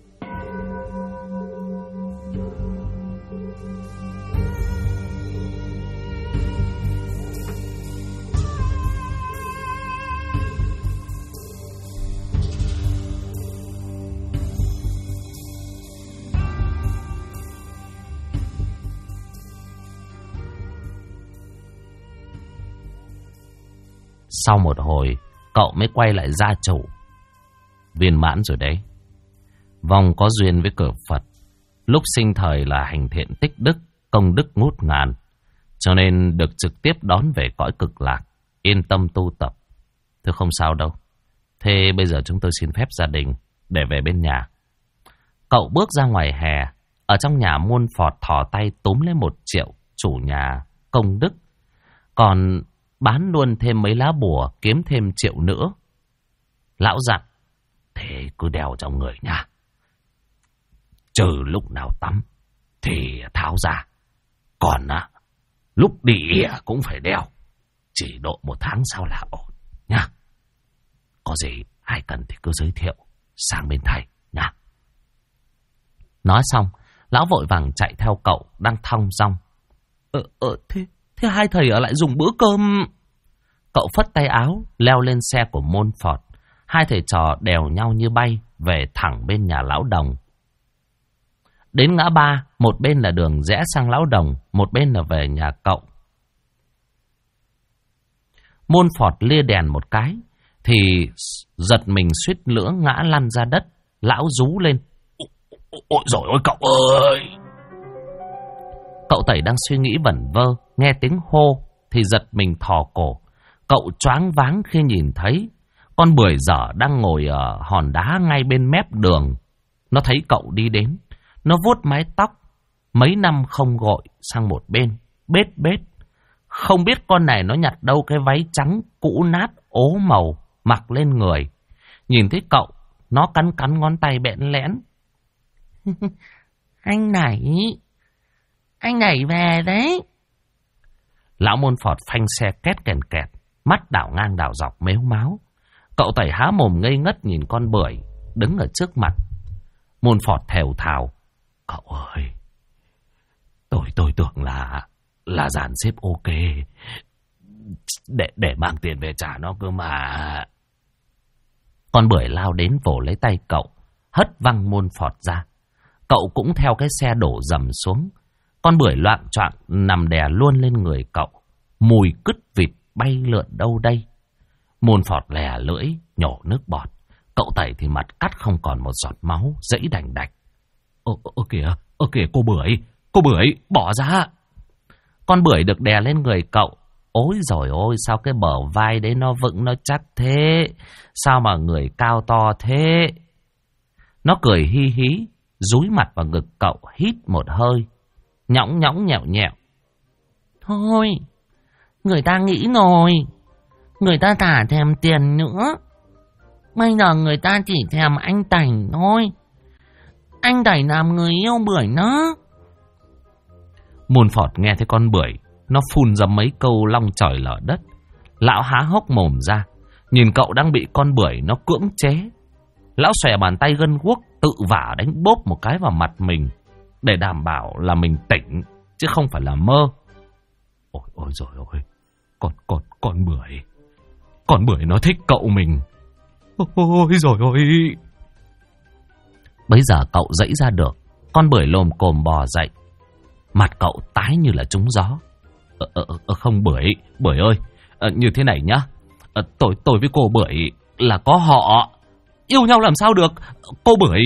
Sau một hồi, cậu mới quay lại gia chủ: viên mãn rồi đấy. Vong có duyên với cửa Phật, lúc sinh thời là hành thiện tích đức, công đức ngút ngàn, cho nên được trực tiếp đón về cõi cực lạc, yên tâm tu tập. Thưa không sao đâu. Thế bây giờ chúng tôi xin phép gia đình để về bên nhà. Cậu bước ra ngoài hè. Ở trong nhà, Môn Phọt thò tay túm lấy 1 triệu chủ nhà công đức, còn bán luôn thêm mấy lá bùa kiếm thêm 1 triệu nữa. Lão dặn: thế cứ đeo trong người nha, trừ lúc nào tắm thì tháo ra, còn lúc đi cũng phải đeo. Chỉ độ 1 tháng sau là ổn nha. Có gì ai cần thì cứ giới thiệu sang bên thầy nha. Nói xong, lão vội vàng chạy theo cậu đang thong dong. Thế hai thầy ở lại dùng bữa cơm. Cậu phất tay áo, leo lên xe của Môn Phọt. Hai thầy trò đèo nhau như bay về thẳng bên nhà lão Đồng. Đến ngã ba, một bên là đường rẽ sang lão Đồng, một bên là về nhà cậu. Môn Phọt lia đèn một cái thì giật mình suýt nữa ngã lăn ra đất. Lão rú lên: ôi dồi ôi cậu ơi! Cậu Tẩy đang suy nghĩ vẩn vơ, nghe tiếng hô thì giật mình thò cổ. Cậu choáng váng khi nhìn thấy con bưởi dở đang ngồi ở hòn đá ngay bên mép đường. Nó thấy cậu đi đến, nó vuốt mái tóc mấy năm không gội sang một bên, bết bết. Không biết con này nó nhặt đâu cái váy trắng cũ nát ố màu mặc lên người. Nhìn thấy cậu, nó cắn cắn ngón tay bẽn lẽn: anh Nảy về đấy. Lão Môn Phọt phanh xe két kèn kẹt, mắt đảo ngang đảo dọc mếu máo. Cậu Tẩy há mồm ngây ngất nhìn con bưởi đứng ở trước mặt. Môn Phọt thều thào: cậu ơi, tôi tưởng là dàn xếp ok để mang tiền về trả nó cơ mà. Con bưởi lao đến vồ lấy tay cậu, hất văng Môn Phọt ra. Cậu cũng theo cái xe đổ dầm xuống. Con bưởi loạng choạng nằm đè luôn lên người cậu. Mùi cứt vịt bay lượn đâu đây. Môn Phọt lè lưỡi nhổ nước bọt. Cậu Tẩy thì mặt cắt không còn một giọt máu, dẫy đành đạch. Ơ kìa cô bưởi bỏ ra. Con bưởi được đè lên người cậu. Ôi giời ơi, sao cái bờ vai đấy nó vững, nó chắc thế? Sao mà người cao to thế? Nó cười hi hí, dúi mặt vào ngực cậu, hít một hơi, nhõng nhõng nhẹo nhẹo. Thôi, người ta nghĩ rồi, người ta chả thèm tiền nữa. Bây giờ người ta chỉ thèm anh Tẩy thôi. Anh Tẩy làm người yêu bưởi nó. Môn Phọt nghe thấy con bưởi nó phun ra mấy câu long trời lở đất. Lão há hốc mồm ra, nhìn cậu đang bị con bưởi nó cưỡng chế. Lão xòe bàn tay gân guốc, tự vả đánh bốp một cái vào mặt mình, để đảm bảo là mình tỉnh, chứ không phải là mơ. Ôi dồi ôi, Con bưởi nó thích cậu mình. Ôi rồi ôi. Bấy giờ cậu dẫy ra được. Con bưởi lồm cồm bò dậy. Mặt cậu tái như là trúng gió. Không Bưởi ơi, như thế này nhá. Tôi với cô Bưởi là có họ. Yêu nhau làm sao được, cô Bưởi.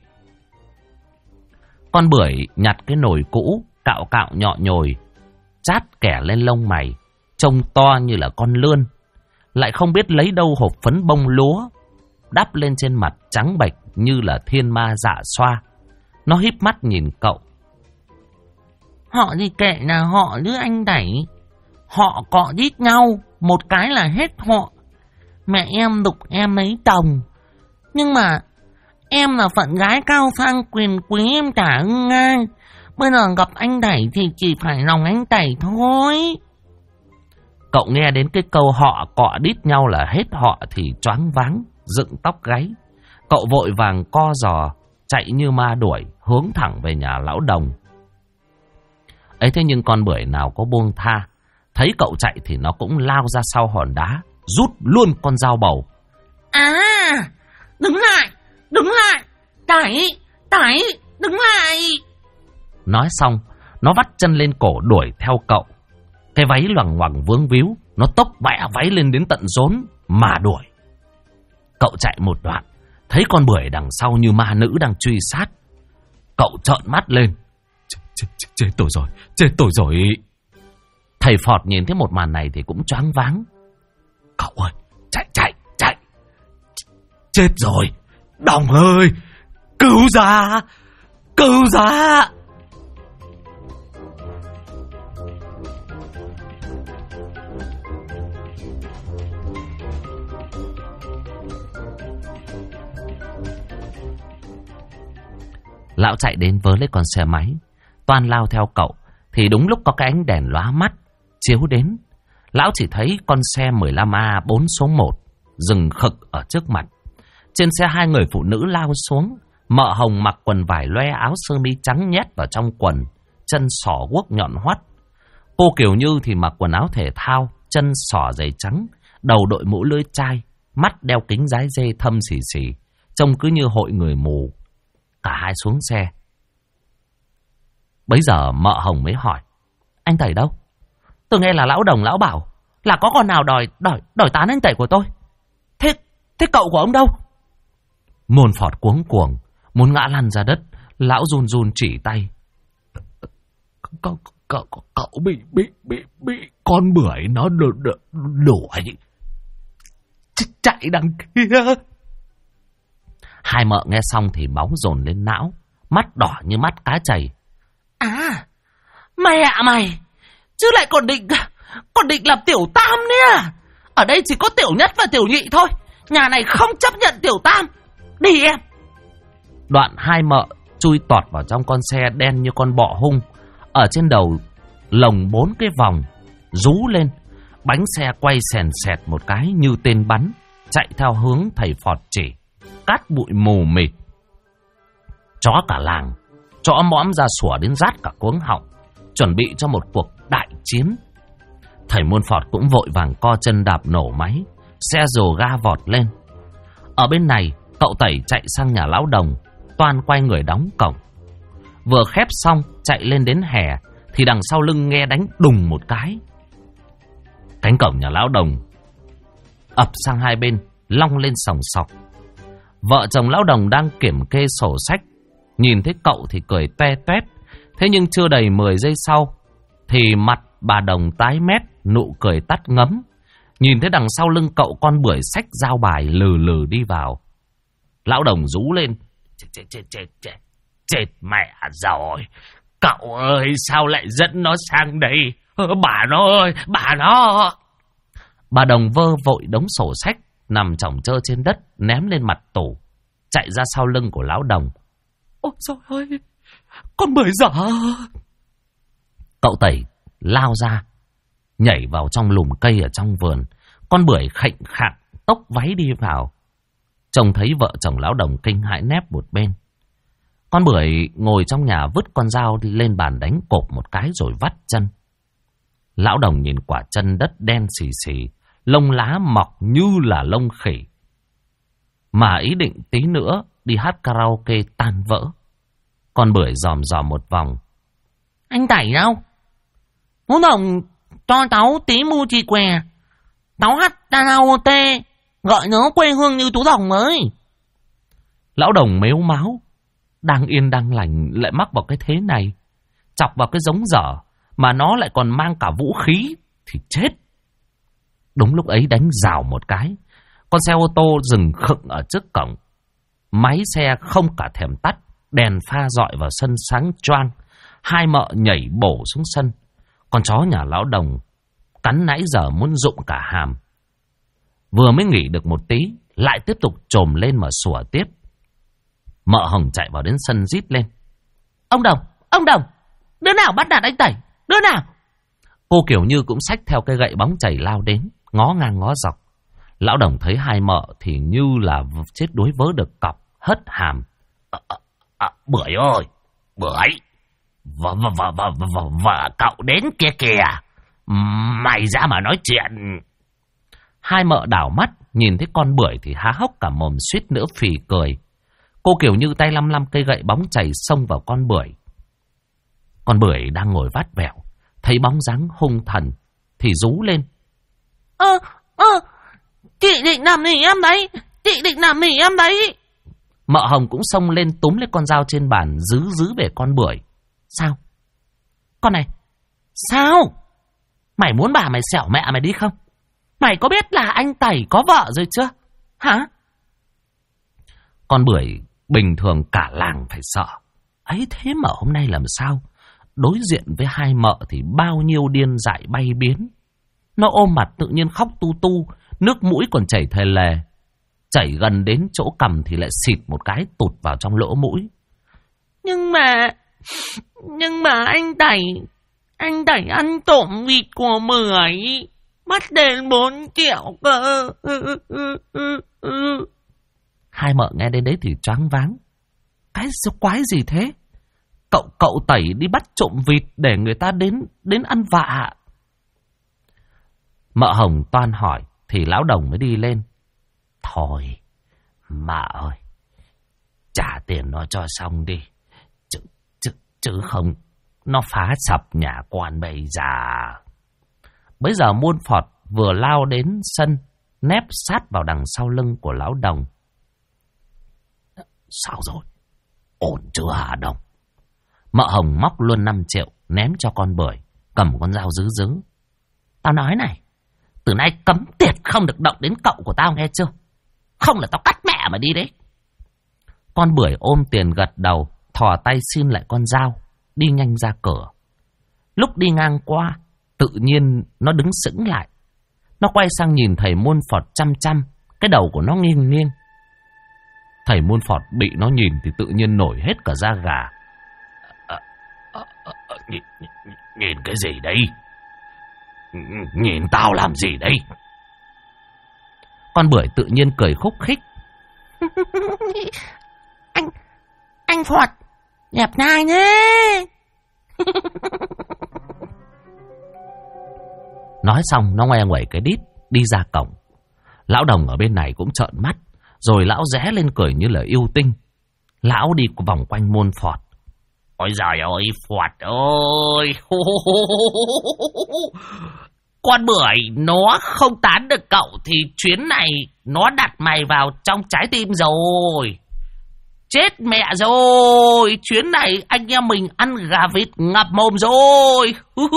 Con Bưởi nhặt cái nồi cũ, cạo nhọ nhồi, chát kẻ lên lông mày, trông to như là con lươn. Lại không biết lấy đâu hộp phấn bông lúa, đắp lên trên mặt trắng bệch như là thiên ma dạ xoa. Nó híp mắt nhìn cậu. Họ gì kệ là họ chứ anh Tẩy. Họ cọ đít nhau, một cái là hết họ. Mẹ em đục em mấy chồng. Nhưng mà em là phận gái cao sang quyền quý, em trả ưng ngay. Bây giờ gặp anh Tẩy thì chỉ phải lòng anh Tẩy thôi. Cậu nghe đến cái câu họ cọ đít nhau là hết họ thì choáng váng, dựng tóc gáy. Cậu vội vàng co giò, chạy như ma đuổi, hướng thẳng về nhà lão Đồng. Ấy thế nhưng con bưởi nào có buông tha. Thấy cậu chạy thì nó cũng lao ra sau hòn đá, rút luôn con dao bầu. À, đứng lại, Tẩy, đứng lại. Nói xong, nó vắt chân lên cổ đuổi theo cậu. Cái váy loằng ngoằng vướng víu, nó tốc bẹ váy lên đến tận rốn mà đuổi. Cậu chạy một đoạn, thấy con bưởi đằng sau như ma nữ đang truy sát. Cậu trợn mắt lên. Chết tôi rồi. Thầy Phọt nhìn thấy một màn này thì cũng choáng váng. Cậu ơi, chạy. Chết rồi. Đồng ơi, cứu ra. Lão chạy đến vớ lấy con xe máy, toan lao theo cậu, thì đúng lúc có cái ánh đèn lóa mắt chiếu đến. Lão chỉ thấy con xe 15A 4 số 1 dừng khực ở trước mặt. Trên xe hai người phụ nữ lao xuống. Mợ Hồng mặc quần vải loe, áo sơ mi trắng nhét vào trong quần, chân xỏ guốc nhọn hoắt. Cô Kiều Như thì mặc quần áo thể thao, chân xỏ giày trắng, đầu đội mũ lưỡi chai, mắt đeo kính dái dê thâm xì xì, trông cứ như hội người mù. Cả hai xuống xe. Bấy giờ mợ Hồng mới hỏi: anh Tẩy đâu? Tôi nghe là lão Đồng lão bảo là có con nào đòi tán anh Tẩy của tôi. Thế cậu của ông đâu? Môn Phọt cuống cuồng muốn ngã lăn ra đất. Lão run run chỉ tay. Cậu bị con bưởi nó đuổi. Chạy đằng kia. Hai mợ nghe xong thì máu dồn lên não, mắt đỏ như mắt cá chày. À, mày chứ lại còn định làm tiểu tam nữa à? Ở đây chỉ có tiểu nhất và tiểu nhị thôi. Nhà này không chấp nhận tiểu tam. Đi em. Đoạn hai mợ chui tọt vào trong con xe đen như con bọ hung. Ở trên đầu lồng 4 cái vòng rú lên. Bánh xe quay sèn sẹt một cái như tên bắn, chạy theo hướng thầy Phọt chỉ. Cát bụi mù mịt. Chó cả làng chõ mõm ra sủa đến rát cả cuống họng, chuẩn bị cho một cuộc đại chiến. Thầy Môn Phọt cũng vội vàng co chân đạp nổ máy, xe rồ ga vọt lên. Ở bên này, cậu Tẩy chạy sang nhà lão Đồng, toan quay người đóng cổng. Vừa khép xong, chạy lên đến hè, thì đằng sau lưng nghe đánh đùng một cái. Cánh cổng nhà lão Đồng ập sang hai bên, long lên sòng sọc. Vợ chồng lão Đồng đang kiểm kê sổ sách, nhìn thấy cậu thì cười toe toét. Thế nhưng chưa đầy 10 giây sau thì mặt bà Đồng tái mét, nụ cười tắt ngấm. Nhìn thấy đằng sau lưng cậu con bưởi xách dao bài lừ lừ đi vào. Lão Đồng rú lên: Chết mẹ rồi. Cậu ơi, sao lại dẫn nó sang đây? Bà nó ơi, bà nó. Bà Đồng vơ vội đống sổ sách nằm chỏng chơ trên đất, ném lên mặt tủ, chạy ra sau lưng của lão Đồng. Ôi trời ơi, con bưởi dở. Cậu Tẩy lao ra, nhảy vào trong lùm cây ở trong vườn. Con bưởi khệnh khạng tốc váy đi vào. Trông thấy vợ chồng lão Đồng kinh hãi nép một bên. Con bưởi ngồi trong nhà vứt con dao lên bàn đánh cộp một cái rồi vắt chân. Lão Đồng nhìn quả chân đất đen xì xì, lông lá mọc như là lông khỉ. Mà ý định tí nữa đi hát karaoke tan vỡ. Con bưởi dòm dòm một vòng. Anh Tẩy đâu? Muốn đồng cho cháu tí mu chi què. Cháu hát karaoke, gọi nhớ quê hương như Tú Đồng mới. Lão Đồng mếu máo, đang yên đang lành lại mắc vào cái thế này. Chọc vào cái giống dở mà nó lại còn mang cả vũ khí thì chết. Đúng lúc ấy đánh rào một cái, con xe ô tô dừng khựng ở trước cổng. Máy xe không cả thèm tắt, đèn pha rọi vào sân sáng choang. Hai mợ nhảy bổ xuống sân. Con chó nhà lão Đồng cắn nãy giờ muốn rụng cả hàm. Vừa mới nghỉ được một tí, lại tiếp tục trồm lên mà sủa tiếp. Mợ Hồng chạy vào đến sân rít lên. Ông Đồng, đứa nào bắt nạt anh Tẩy, đứa nào? Cô Kiều Như cũng xách theo cái gậy bóng chảy lao đến, ngó ngang ngó dọc. Lão Đồng thấy hai mợ thì như là chết đuối vớ được cọc, hất hàm. Bưởi ơi, Bưởi, vợ cậu đến kia kìa, mày ra mà nói chuyện. Hai mợ đảo mắt, nhìn thấy con Bưởi thì há hốc cả mồm, suýt nữa phì cười. Cô Kiều Như tay lăm lăm cây gậy bóng chày xông vào con Bưởi. Con Bưởi đang ngồi vắt vẻo, thấy bóng dáng hung thần thì rú lên. Chị định làm gì em đấy? Chị định làm gì em đấy? Mợ Hồng cũng xông lên túm lấy con dao trên bàn, giữ về con Bưởi. Sao? Con này, sao? Mày muốn bà mày xẻo mẹ mày đi không? Mày có biết là anh Tẩy có vợ rồi chưa? Hả? Con Bưởi bình thường cả làng phải sợ. Ấy thế mà hôm nay làm sao? Đối diện với hai mợ thì bao nhiêu điên dại bay biến. Nó ôm mặt tự nhiên khóc tu tu, nước mũi còn chảy thề lề. Chảy gần đến chỗ cằm thì lại xịt một cái tụt vào trong lỗ mũi. Nhưng mà anh Tẩy ăn trộm vịt của Bưởi, mất đến 4 triệu cơ. Hai mợ nghe đến đấy thì choáng váng. Cái số quái gì thế? Cậu Tẩy đi bắt trộm vịt để người ta đến ăn vạ. Mợ Hồng toan hỏi thì lão Đồng mới đi lên. Thôi, mợ ơi, trả tiền nó cho xong đi. Chứ không, nó phá sập nhà quan bây giờ. Bây giờ Muôn Phọt vừa lao đến sân, nép sát vào đằng sau lưng của lão Đồng. Sao rồi? Ổn chưa hả Đồng? Mợ Hồng móc luôn 5 triệu, ném cho con Bưởi, cầm con dao dứ. Tao nói này, từ nay cấm tiệt không được động đến cậu của tao nghe chưa? Không là tao cắt mẹ mà đi đấy. Con Bưởi ôm tiền gật đầu, thò tay xin lại con dao, đi nhanh ra cửa. Lúc đi ngang qua, tự nhiên nó đứng sững lại. Nó quay sang nhìn thầy Muôn Phọt chăm, cái đầu của nó nghiêng. Thầy Muôn Phọt bị nó nhìn thì tự nhiên nổi hết cả da gà. Nhìn cái gì đấy? Nhìn tao làm gì đấy? Con Bưởi tự nhiên cười khúc khích. Anh Phọt đẹp trai nhé. Nói xong nó ngoe nguẩy cái đít đi ra cổng. Lão Đồng ở bên này cũng trợn mắt, rồi lão rẽ lên cười như là yêu tinh. Lão đi vòng quanh Muôn Phọt. Ôi giời ơi, Phọt ơi! Con Bưởi nó không tán được cậu thì chuyến này nó đặt mày vào trong trái tim rồi. Chết mẹ rồi! Chuyến này anh em mình ăn gà vịt ngập mồm rồi!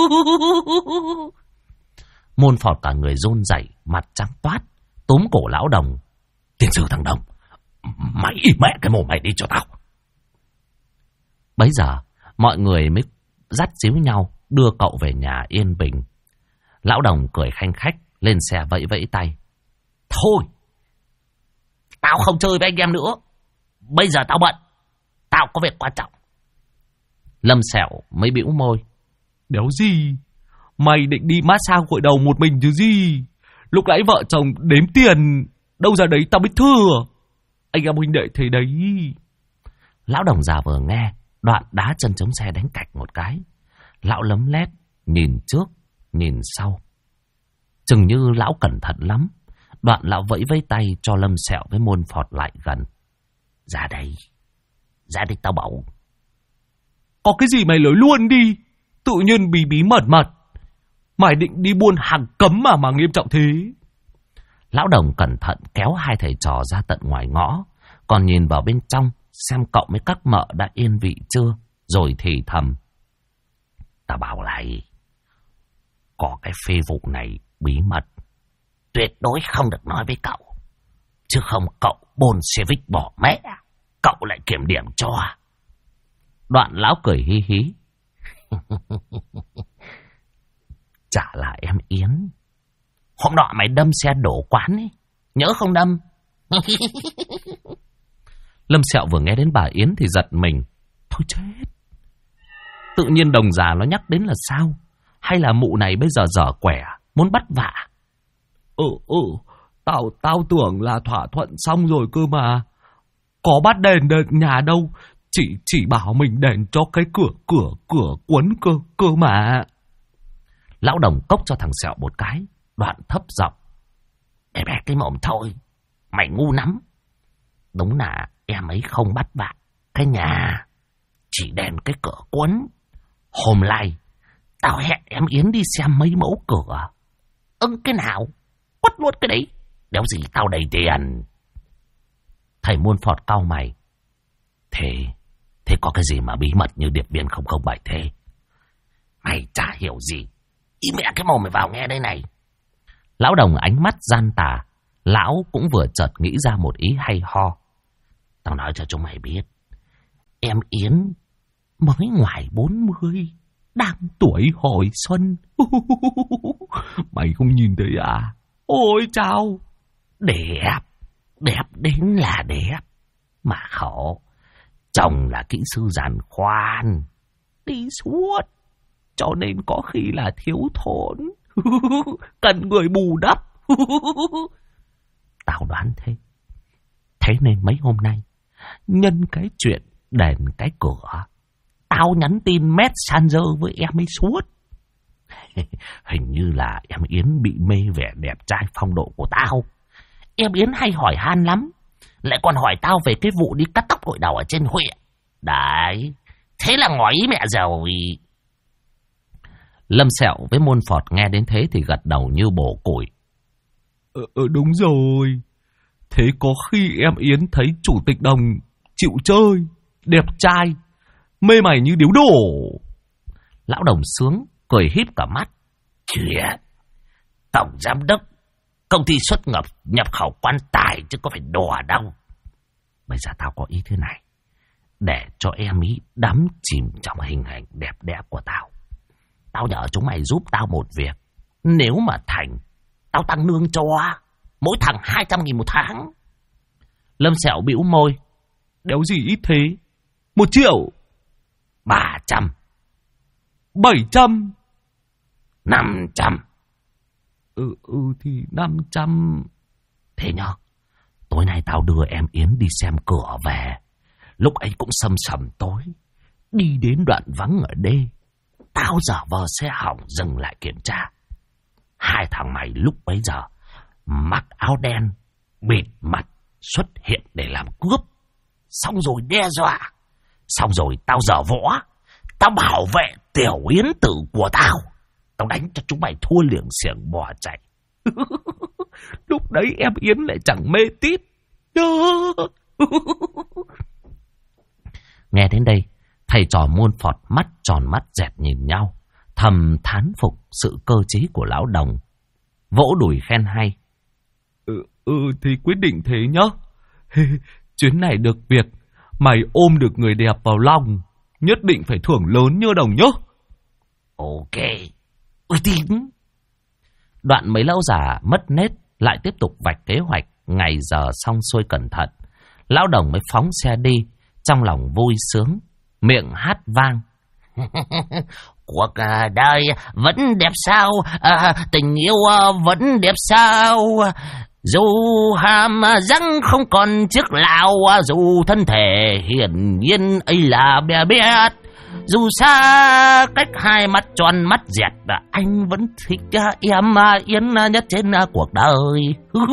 Muôn Phọt cả người run rẩy, mặt trắng toát, túm cổ lão Đồng. Tiền sư thằng Đồng, mày im mẹ cái mồm mày đi cho tao. Bấy giờ, mọi người mới dắt díu nhau đưa cậu về nhà yên bình. Lão Đồng cười khanh khách, lên xe vẫy vẫy tay. Thôi, tao không chơi với anh em nữa. Bây giờ tao bận, tao có việc quan trọng. Lâm Sẹo mới bĩu môi. Đéo gì, mày định đi massage gội đầu một mình chứ gì. Lúc nãy vợ chồng đếm tiền, đâu ra đấy tao biết thừa. Anh em huynh đệ thế đấy. Lão Đồng già vừa nghe, đoạn đá chân chống xe đánh cạch một cái. Lão lấm lét, nhìn trước, nhìn sau. Chừng như lão cẩn thận lắm. Đoạn lão vẫy vẫy tay cho Lâm Sẹo với Môn Phọt lại gần. Ra đây tao bảo. Có cái gì mày nói luôn đi. Tự nhiên bí mật. Mày định đi buôn hàng cấm mà nghiêm trọng thế. Lão Đồng cẩn thận kéo hai thầy trò ra tận ngoài ngõ, còn nhìn vào bên trong xem cậu với các mợ đã yên vị chưa, rồi thì thầm. Ta bảo này, có cái phê vụ này bí mật, tuyệt đối không được nói với cậu, chứ không cậu Bolshevik bỏ mẹ, cậu lại kiểm điểm cho. Đoạn lão cười hí hí. Chả là em Yến. Hôm nọ mày đâm xe đổ quán ấy, nhớ không đâm? Lâm Sẹo vừa nghe đến bà Yến thì giật mình. Thôi chết. Tự nhiên Đồng già nó nhắc đến là sao? Hay là mụ này bây giờ dở quẻ, muốn bắt vạ? Tao tưởng là thỏa thuận xong rồi cơ mà. Có bắt đền nhà đâu. Chỉ bảo mình đền cho cái cửa quấn cơ mà. Lão Đồng cốc cho thằng Sẹo một cái, đoạn thấp giọng. Bé cái mồm thôi, mày ngu lắm. Đúng là em ấy không bắt vạ cái nhà, chỉ đèn cái cửa quấn. Hôm nay tao hẹn em Yến đi xem mấy mẫu cửa. Cái nào quất luôn cái đấy, đéo gì tao đầy tiền. Thầy Môn Phọt cau mày. Thế có cái gì mà bí mật như điệp viên 007 thế? Mày chả hiểu gì. Ý mẹ cái mồm mày vào nghe đây này. Lão Đồng ánh mắt gian tà. Lão cũng vừa chợt nghĩ ra một ý hay ho. Tao nói cho chúng mày biết, em Yến mới ngoài 40, đang tuổi hồi xuân. Mày không nhìn thấy à? Ôi chao. Đẹp đến là đẹp. Mà khổ, chồng là kỹ sư giàn khoan, đi suốt, cho nên có khi là thiếu thốn. Cần người bù đắp. Tao đoán thế. Thế nên mấy hôm nay, nhân cái chuyện đèn cái cửa, tao nhắn tin Messenger với em ấy suốt. Hình như là em Yến bị mê vẻ đẹp trai phong độ của tao. Em Yến hay hỏi han lắm, lại còn hỏi tao về cái vụ đi cắt tóc gội đầu ở trên huyện. Đấy, thế là ngỏ ý mẹ rồi. Lâm Sẹo với Môn Phọt nghe đến thế thì gật đầu như bổ củi. Đúng rồi. Thế có khi em Yến thấy chủ tịch Đồng chịu chơi, đẹp trai, mê mày như điếu đổ. Lão Đồng sướng, cười híp cả mắt. Chuyện tổng giám đốc công ty xuất nhập khẩu quan tài chứ có phải đùa đâu. Bây giờ tao có ý thế này, để cho em ý đắm chìm trong hình ảnh đẹp đẽ của tao. Tao nhờ chúng mày giúp tao một việc. Nếu mà thành, tao tăng lương cho mỗi thằng 200.000 một tháng. Lâm Sẹo bĩu môi. Đéo gì ít thế. 1 triệu. 300. 700. 500. Thì 500. Thế nhá, tối nay tao đưa em Yến đi xem cửa về. Lúc ấy cũng sầm sầm tối. Đi đến đoạn vắng ở đê, tao giả vờ xe hỏng dừng lại kiểm tra. Hai thằng mày lúc bấy giờ mặc áo đen, bịt mặt xuất hiện để làm cướp. Xong rồi đe dọa. Xong rồi tao dở võ. Tao bảo vệ tiểu Yến tử của tao. Tao đánh cho chúng mày thua liệng xiềng bỏ chạy. Lúc đấy em Yến lại chẳng mê tít. Nghe đến đây, thầy trò Môn Phọt mắt tròn mắt dẹt nhìn nhau, thầm thán phục sự cơ trí của lão Đồng, vỗ đùi khen hay. Thì quyết định thế nhá. Chuyến này được việc, mày ôm được người đẹp vào lòng, nhất định phải thưởng lớn như Đồng nhá. Ok, tin. Đoạn mấy lão già mất nết lại tiếp tục vạch kế hoạch. Ngày giờ xong xuôi cẩn thận, lão Đồng mới phóng xe đi, trong lòng vui sướng, miệng hát vang. Cuộc đời vẫn đẹp sao, tình yêu vẫn đẹp sao. Dù hàm răng không còn chiếc lào, dù thân thể hiển nhiên ấy là bé bét, Dù xa cách hai mắt tròn mắt dẹt, anh vẫn thích em Yến nhất trên cuộc đời.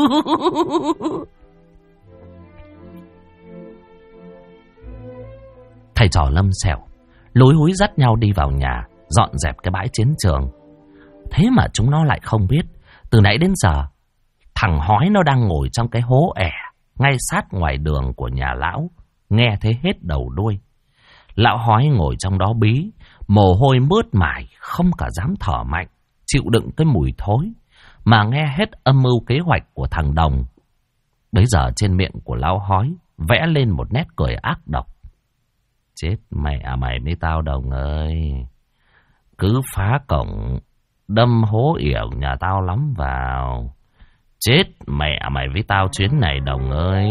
Thầy trò Lâm Sẹo lúi húi dắt nhau đi vào nhà, dọn dẹp cái bãi chiến trường. Thế mà chúng nó lại không biết, từ nãy đến giờ, thằng Hói nó đang ngồi trong cái hố ẻ ngay sát ngoài đường của nhà lão, nghe thấy hết đầu đuôi. Lão Hói ngồi trong đó bí, mồ hôi mướt mải, không cả dám thở mạnh, chịu đựng cái mùi thối, mà nghe hết âm mưu kế hoạch của thằng Đồng. Bấy giờ trên miệng của lão Hói vẽ lên một nét cười ác độc. Chết mẹ mày với tao Đồng ơi, cứ phá cổng đâm hố yểu nhà tao lắm vào. Chết mẹ mày với tao chuyến này Đồng ơi.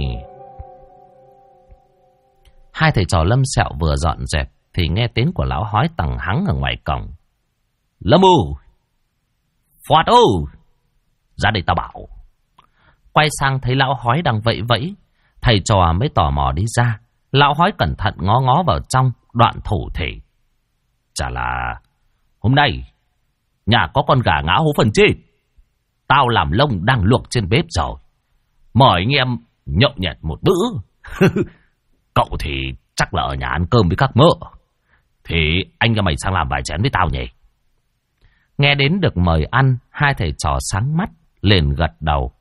Hai thầy trò Lâm Sẹo vừa dọn dẹp thì nghe tiếng của lão Hói tằng hắng ở ngoài cổng. Lâm ư, Phọt ư, ra đây tao bảo. Quay sang thấy lão Hói đang vẫy vẫy, thầy trò mới tò mò đi ra. Lão Hói cẩn thận ngó ngó vào trong, đoạn thủ thỉ. Chả là hôm nay nhà có con gà ngã hố phần chết. Tao làm lông đang luộc trên bếp rồi, mời anh em nhậu nhẹt một bữa. Cậu thì chắc là ở nhà ăn cơm với các mợ, thì anh cho mày sang làm vài chén với tao nhỉ. Nghe đến được mời ăn, hai thầy trò sáng mắt liền gật đầu.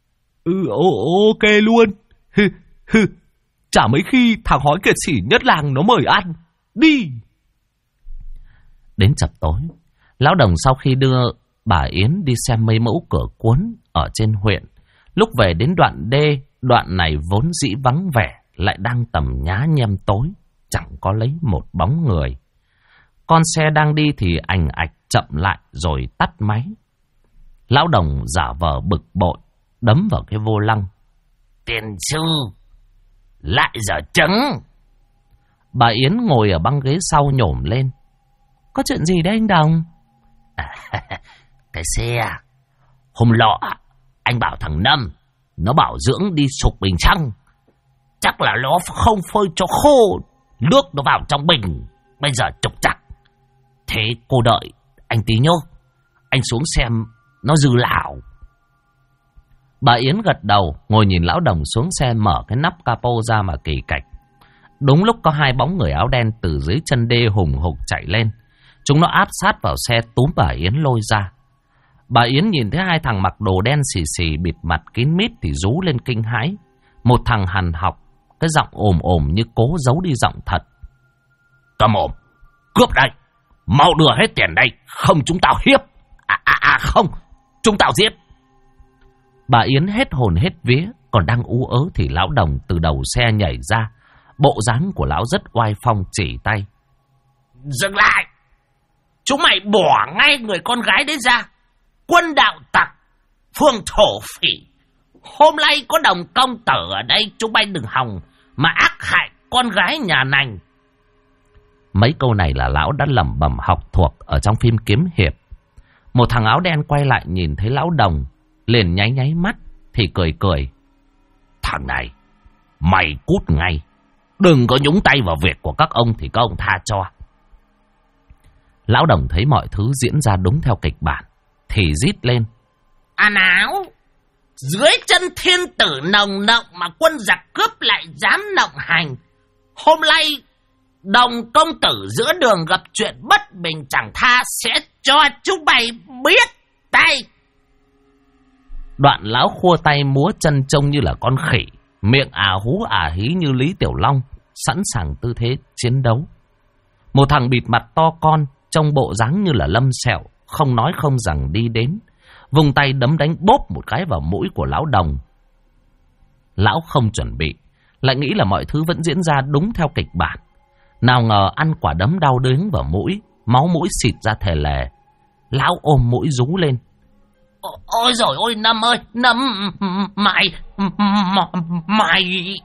Ok luôn. Chả mấy khi thằng Hói kiệt sĩ nhất làng nó mời ăn. Đi. Đến chập tối, lão Đồng sau khi đưa bà Yến đi xem mấy mẫu cửa cuốn ở trên huyện, lúc về đến đoạn đê, đoạn này vốn dĩ vắng vẻ, lại đang tầm nhá nhem tối, chẳng có lấy một bóng người. Con xe đang đi thì ảnh ạch chậm lại rồi tắt máy. Lão Đồng giả vờ bực bội, đấm vào cái vô lăng. Tiền sư lại giờ trứng. Bà Yến ngồi ở băng ghế sau nhổm lên. Có chuyện gì đấy anh Đồng? Cái xe hôm lọ anh bảo thằng Năm nó bảo dưỡng đi sục bình xăng, chắc là nó không phơi cho khô, nước nó vào trong bình, bây giờ trục trặc. Thế cô đợi anh tí nhớ, anh xuống xem nó dư lảo. Bà Yến gật đầu, ngồi nhìn lão Đồng xuống xe mở cái nắp capo ra mà kỳ cạch. Đúng lúc có hai bóng người áo đen từ dưới chân đê hùng hục chạy lên. Chúng nó áp sát vào xe túm bà Yến lôi ra. Bà Yến nhìn thấy hai thằng mặc đồ đen xì xì bịt mặt kín mít thì rú lên kinh hãi. Một thằng hằn học, cái giọng ồm ồm như cố giấu đi giọng thật. Cầm mồm, cướp đây, mau đưa hết tiền đây, không chúng tao hiếp. Không, chúng tao giết. Bà Yến hết hồn hết vía, còn đang ú ớ thì lão Đồng từ đầu xe nhảy ra. Bộ dáng của lão rất oai phong, chỉ tay. Dừng lại! Chúng mày bỏ ngay người con gái đấy ra. Quân đạo tặc, phương thổ phỉ. Hôm nay có Đồng công tử ở đây, chúng bay đừng hòng mà ác hại con gái nhà nành. Mấy câu này là lão đã lẩm bẩm học thuộc ở trong phim kiếm hiệp. Một thằng áo đen quay lại nhìn thấy lão Đồng, liền nháy nháy mắt thì cười cười. Thằng này, mày cút ngay, đừng có nhúng tay vào việc của các ông thì các ông tha cho. Lão Đồng thấy mọi thứ diễn ra đúng theo kịch bản thì rít lên. Nào, dưới chân thiên tử nồng nộng mà quân giặc cướp lại dám nộng hành. Hôm nay Đồng công tử giữa đường gặp chuyện bất bình chẳng tha, sẽ cho chúng mày biết tay. Đoạn lão khua tay múa chân trông như là con khỉ, miệng hú hí như Lý Tiểu Long, sẵn sàng tư thế chiến đấu. Một thằng bịt mặt to con, trông bộ dáng như là Lâm Sẹo, không nói không rằng đi đến, vùng tay đấm đánh bốp một cái vào mũi của lão Đồng. Lão không chuẩn bị, lại nghĩ là mọi thứ vẫn diễn ra đúng theo kịch bản. Nào ngờ ăn quả đấm đau đớn vào mũi, máu mũi xịt ra thề lề. Lão ôm mũi rú lên. Ôi giời ơi Năm ơi, Năm, mày.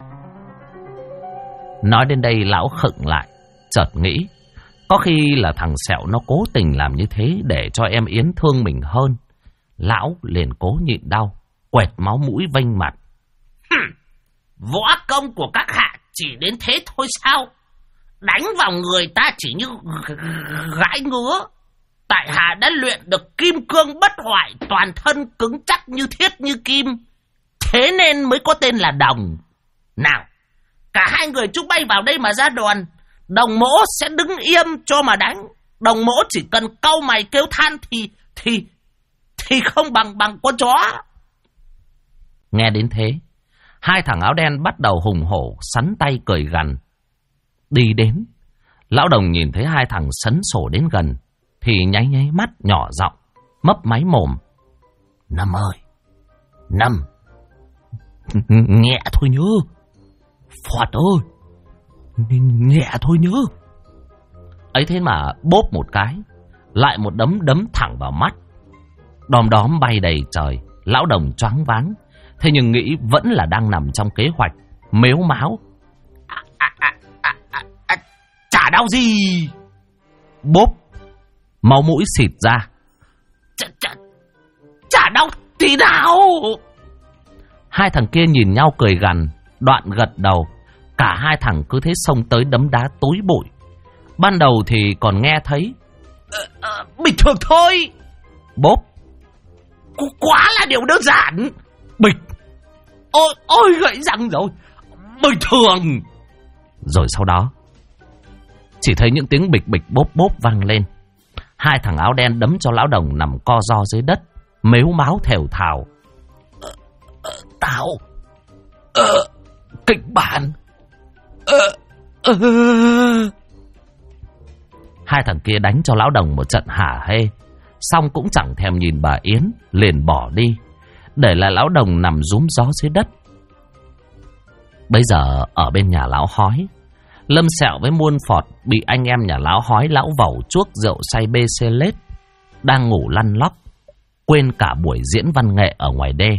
Nói đến đây lão khựng lại, chợt nghĩ, có khi là thằng Sẹo nó cố tình làm như thế để cho em Yến thương mình hơn. Lão liền cố nhịn đau, quẹt máu mũi vênh mặt. Võ công của các hạ chỉ đến thế thôi sao? đánh vào người ta chỉ như gãi ngứa. Tại hạ đã luyện được kim cương bất hoại, toàn thân cứng chắc như thiết như kim. Thế nên mới có tên là Đồng. Nào, cả hai người chúng bay vào đây mà ra đòn. Đồng mỗ sẽ đứng im cho mà đánh. Đồng mỗ chỉ cần cau mày kêu than thì không bằng con chó. Nghe đến thế, hai thằng áo đen bắt đầu hùng hổ, sắn tay cười gằn. Đi đến, lão Đồng nhìn thấy hai thằng sấn sổ đến gần thì nháy nháy mắt nhỏ giọng, mấp máy mồm. Năm ơi, Năm, nhẹ thôi nhớ. Phọt ơi, nhẹ thôi nhớ. Ấy thế mà bốp một cái, lại một đấm thẳng vào mắt. Đom đóm bay đầy trời, lão Đồng choáng váng. Thế nhưng nghĩ vẫn là đang nằm trong kế hoạch, mếu máo. Chả đau gì. Bốp, máu mũi xịt ra. Chả đau tí nào. Hai thằng kia nhìn nhau cười gằn, đoạn gật đầu. Cả hai thằng cứ thế xông tới đấm đá tối bụi. Ban đầu thì còn nghe thấy bình thường thôi. Bốp, quá là điều đơn giản. bịch. Ôi gãy răng rồi. Bình thường. Rồi sau đó chỉ thấy những tiếng bịch bịch bốp bốp vang lên. Hai thằng áo đen đấm cho lão Đồng nằm co ro dưới đất, mếu máo thều thào. Tao kịch bản. Hai thằng kia đánh cho lão Đồng một trận hả hê, xong cũng chẳng thèm nhìn bà Yến, liền bỏ đi, để lại lão Đồng nằm rúm gió dưới đất. Bây giờ ở bên nhà lão Hói, Lâm Sẹo với Muôn Phọt bị anh em nhà lão Hói lão Vẩu chuốc rượu say bê xê lết, đang ngủ lăn lóc, quên cả buổi diễn văn nghệ ở ngoài đê.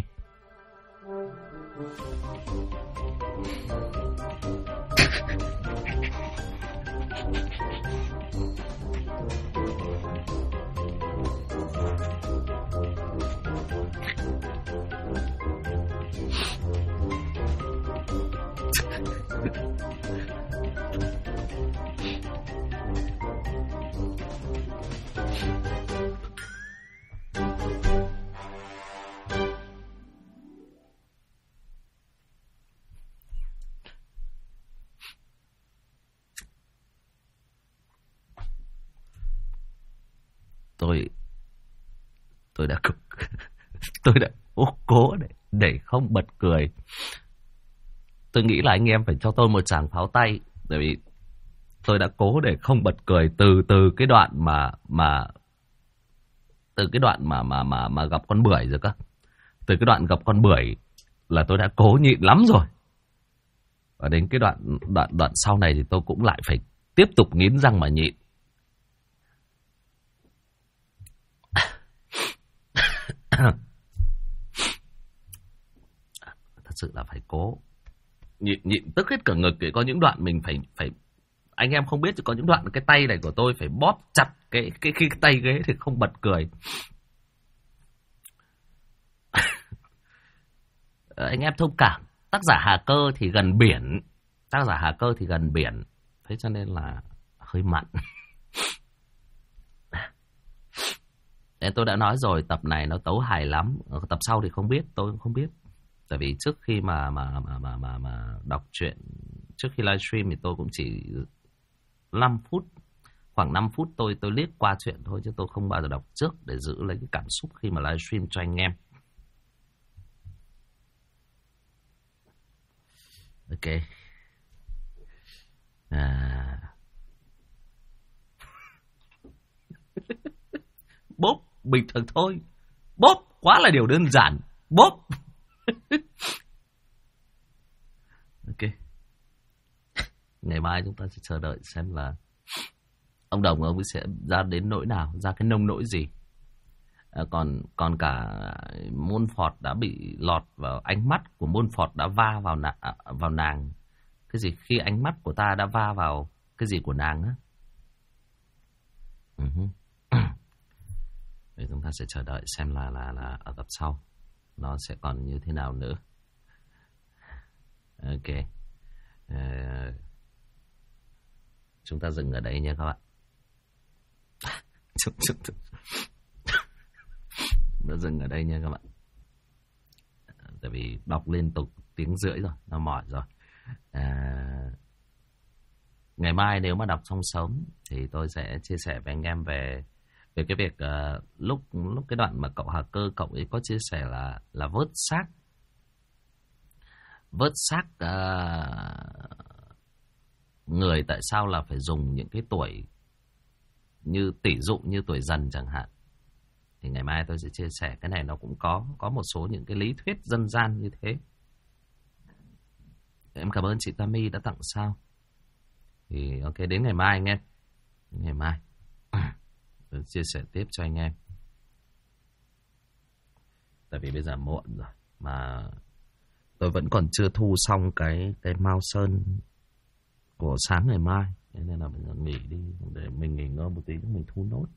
Tôi đã cố để không bật cười. Tôi nghĩ là anh em phải cho tôi một tràng pháo tay, bởi vì tôi đã cố để không bật cười từ cái đoạn mà gặp con bưởi rồi cơ. Từ cái đoạn gặp con bưởi là tôi đã cố nhịn lắm rồi. Và đến cái đoạn sau này thì tôi cũng lại phải tiếp tục nghiến răng mà nhịn. Thật sự là phải cố nhịn tức hết cả ngực. Có những đoạn mình phải anh em không biết, có những đoạn cái tay này của tôi phải bóp chặt cái tay ghế thì không bật cười. Anh em thông cảm, tác giả Hà Cơ thì gần biển, thế cho nên là hơi mặn. Nên tôi đã nói rồi, tập này nó tấu hài lắm. Tập sau thì không biết, tôi cũng không biết. Tại vì trước khi mà đọc truyện, trước khi livestream thì tôi cũng chỉ 5 phút, khoảng 5 phút tôi liếc qua chuyện thôi, chứ tôi không bao giờ đọc trước để giữ lấy cái cảm xúc khi mà livestream cho anh em. Ok. Bốp, bình thường thôi. Bốp, quá là điều đơn giản. Bốp. Ok. Ngày mai chúng ta sẽ chờ đợi xem là ông Đồng ông sẽ ra đến nỗi nào, ra cái nông nỗi gì. Còn cả Muôn Phọt đã bị lọt vào, ánh mắt của Muôn Phọt đã va vào nàng. Cái gì? Khi ánh mắt của ta đã va vào cái gì của nàng á. Để chúng ta sẽ chờ đợi xem là ở tập sau nó sẽ còn như thế nào nữa. Ok. Chúng ta dừng ở đây nha các bạn. Chúng ta dừng ở đây nha các bạn. Tại vì đọc liên tục tiếng rưỡi rồi, nó mỏi rồi. Ngày mai nếu mà đọc xong sớm thì tôi sẽ chia sẻ với anh em về cái việc lúc cái đoạn mà cậu Hà Cơ cậu ấy có chia sẻ là vớt xác người, tại sao là phải dùng những cái tuổi như tỷ dụ như tuổi dần chẳng hạn. Thì ngày mai tôi sẽ chia sẻ cái này, nó cũng có một số những cái lý thuyết dân gian như thế. Em cảm ơn chị Tammy đã tặng sao. Thì ok, đến ngày mai anh em. Ngày mai tôi chia sẻ tiếp cho anh em. Tại vì bây giờ muộn rồi mà tôi vẫn còn chưa thu xong cái Mao Sơn của sáng ngày mai, nên là mình nghỉ đi để mình nghỉ ngơi một tí để mình thu nốt.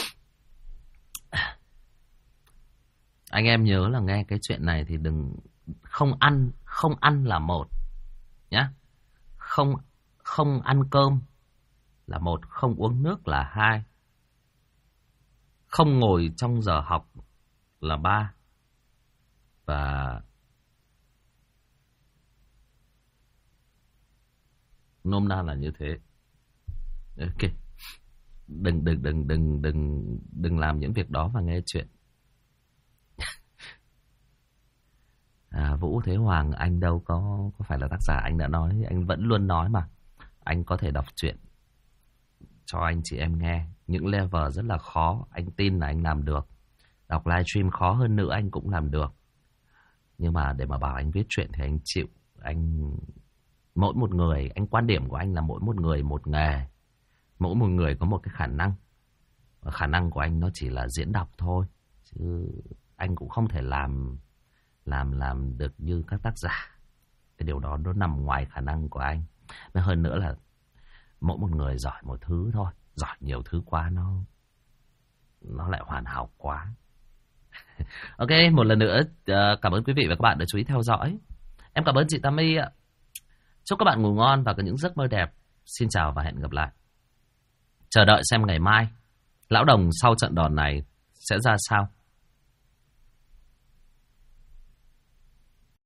Anh em nhớ là nghe cái chuyện này thì đừng không ăn là một nhá. Không ăn cơm là một, không uống nước là hai, không ngồi trong giờ học là ba, và nôm na là như thế. Ok. Đừng làm những việc đó và nghe chuyện. Vũ Thế Hoàng, anh đâu có phải là tác giả, anh đã nói, anh vẫn luôn nói mà. Anh có thể đọc truyện cho anh chị em nghe. Những level rất là khó, anh tin là anh làm được. Đọc livestream khó hơn nữa anh cũng làm được. Nhưng mà để mà bảo anh viết truyện thì anh chịu. Mỗi một người, quan điểm của anh là mỗi một người một nghề. Mỗi một người có một cái khả năng. Và khả năng của anh nó chỉ là diễn đọc thôi. Chứ anh cũng không thể làm được như các tác giả. Cái điều đó nó nằm ngoài khả năng của anh. Và hơn nữa là mỗi một người giỏi một thứ thôi. Giỏi nhiều thứ quá nó lại hoàn hảo quá. Ok, một lần nữa cảm ơn quý vị và các bạn đã chú ý theo dõi. Em cảm ơn chị Tammy ạ. Chúc các bạn ngủ ngon và có những giấc mơ đẹp. Xin chào và hẹn gặp lại. Chờ đợi xem ngày mai Lão Đồng sau trận đòn này sẽ ra sao.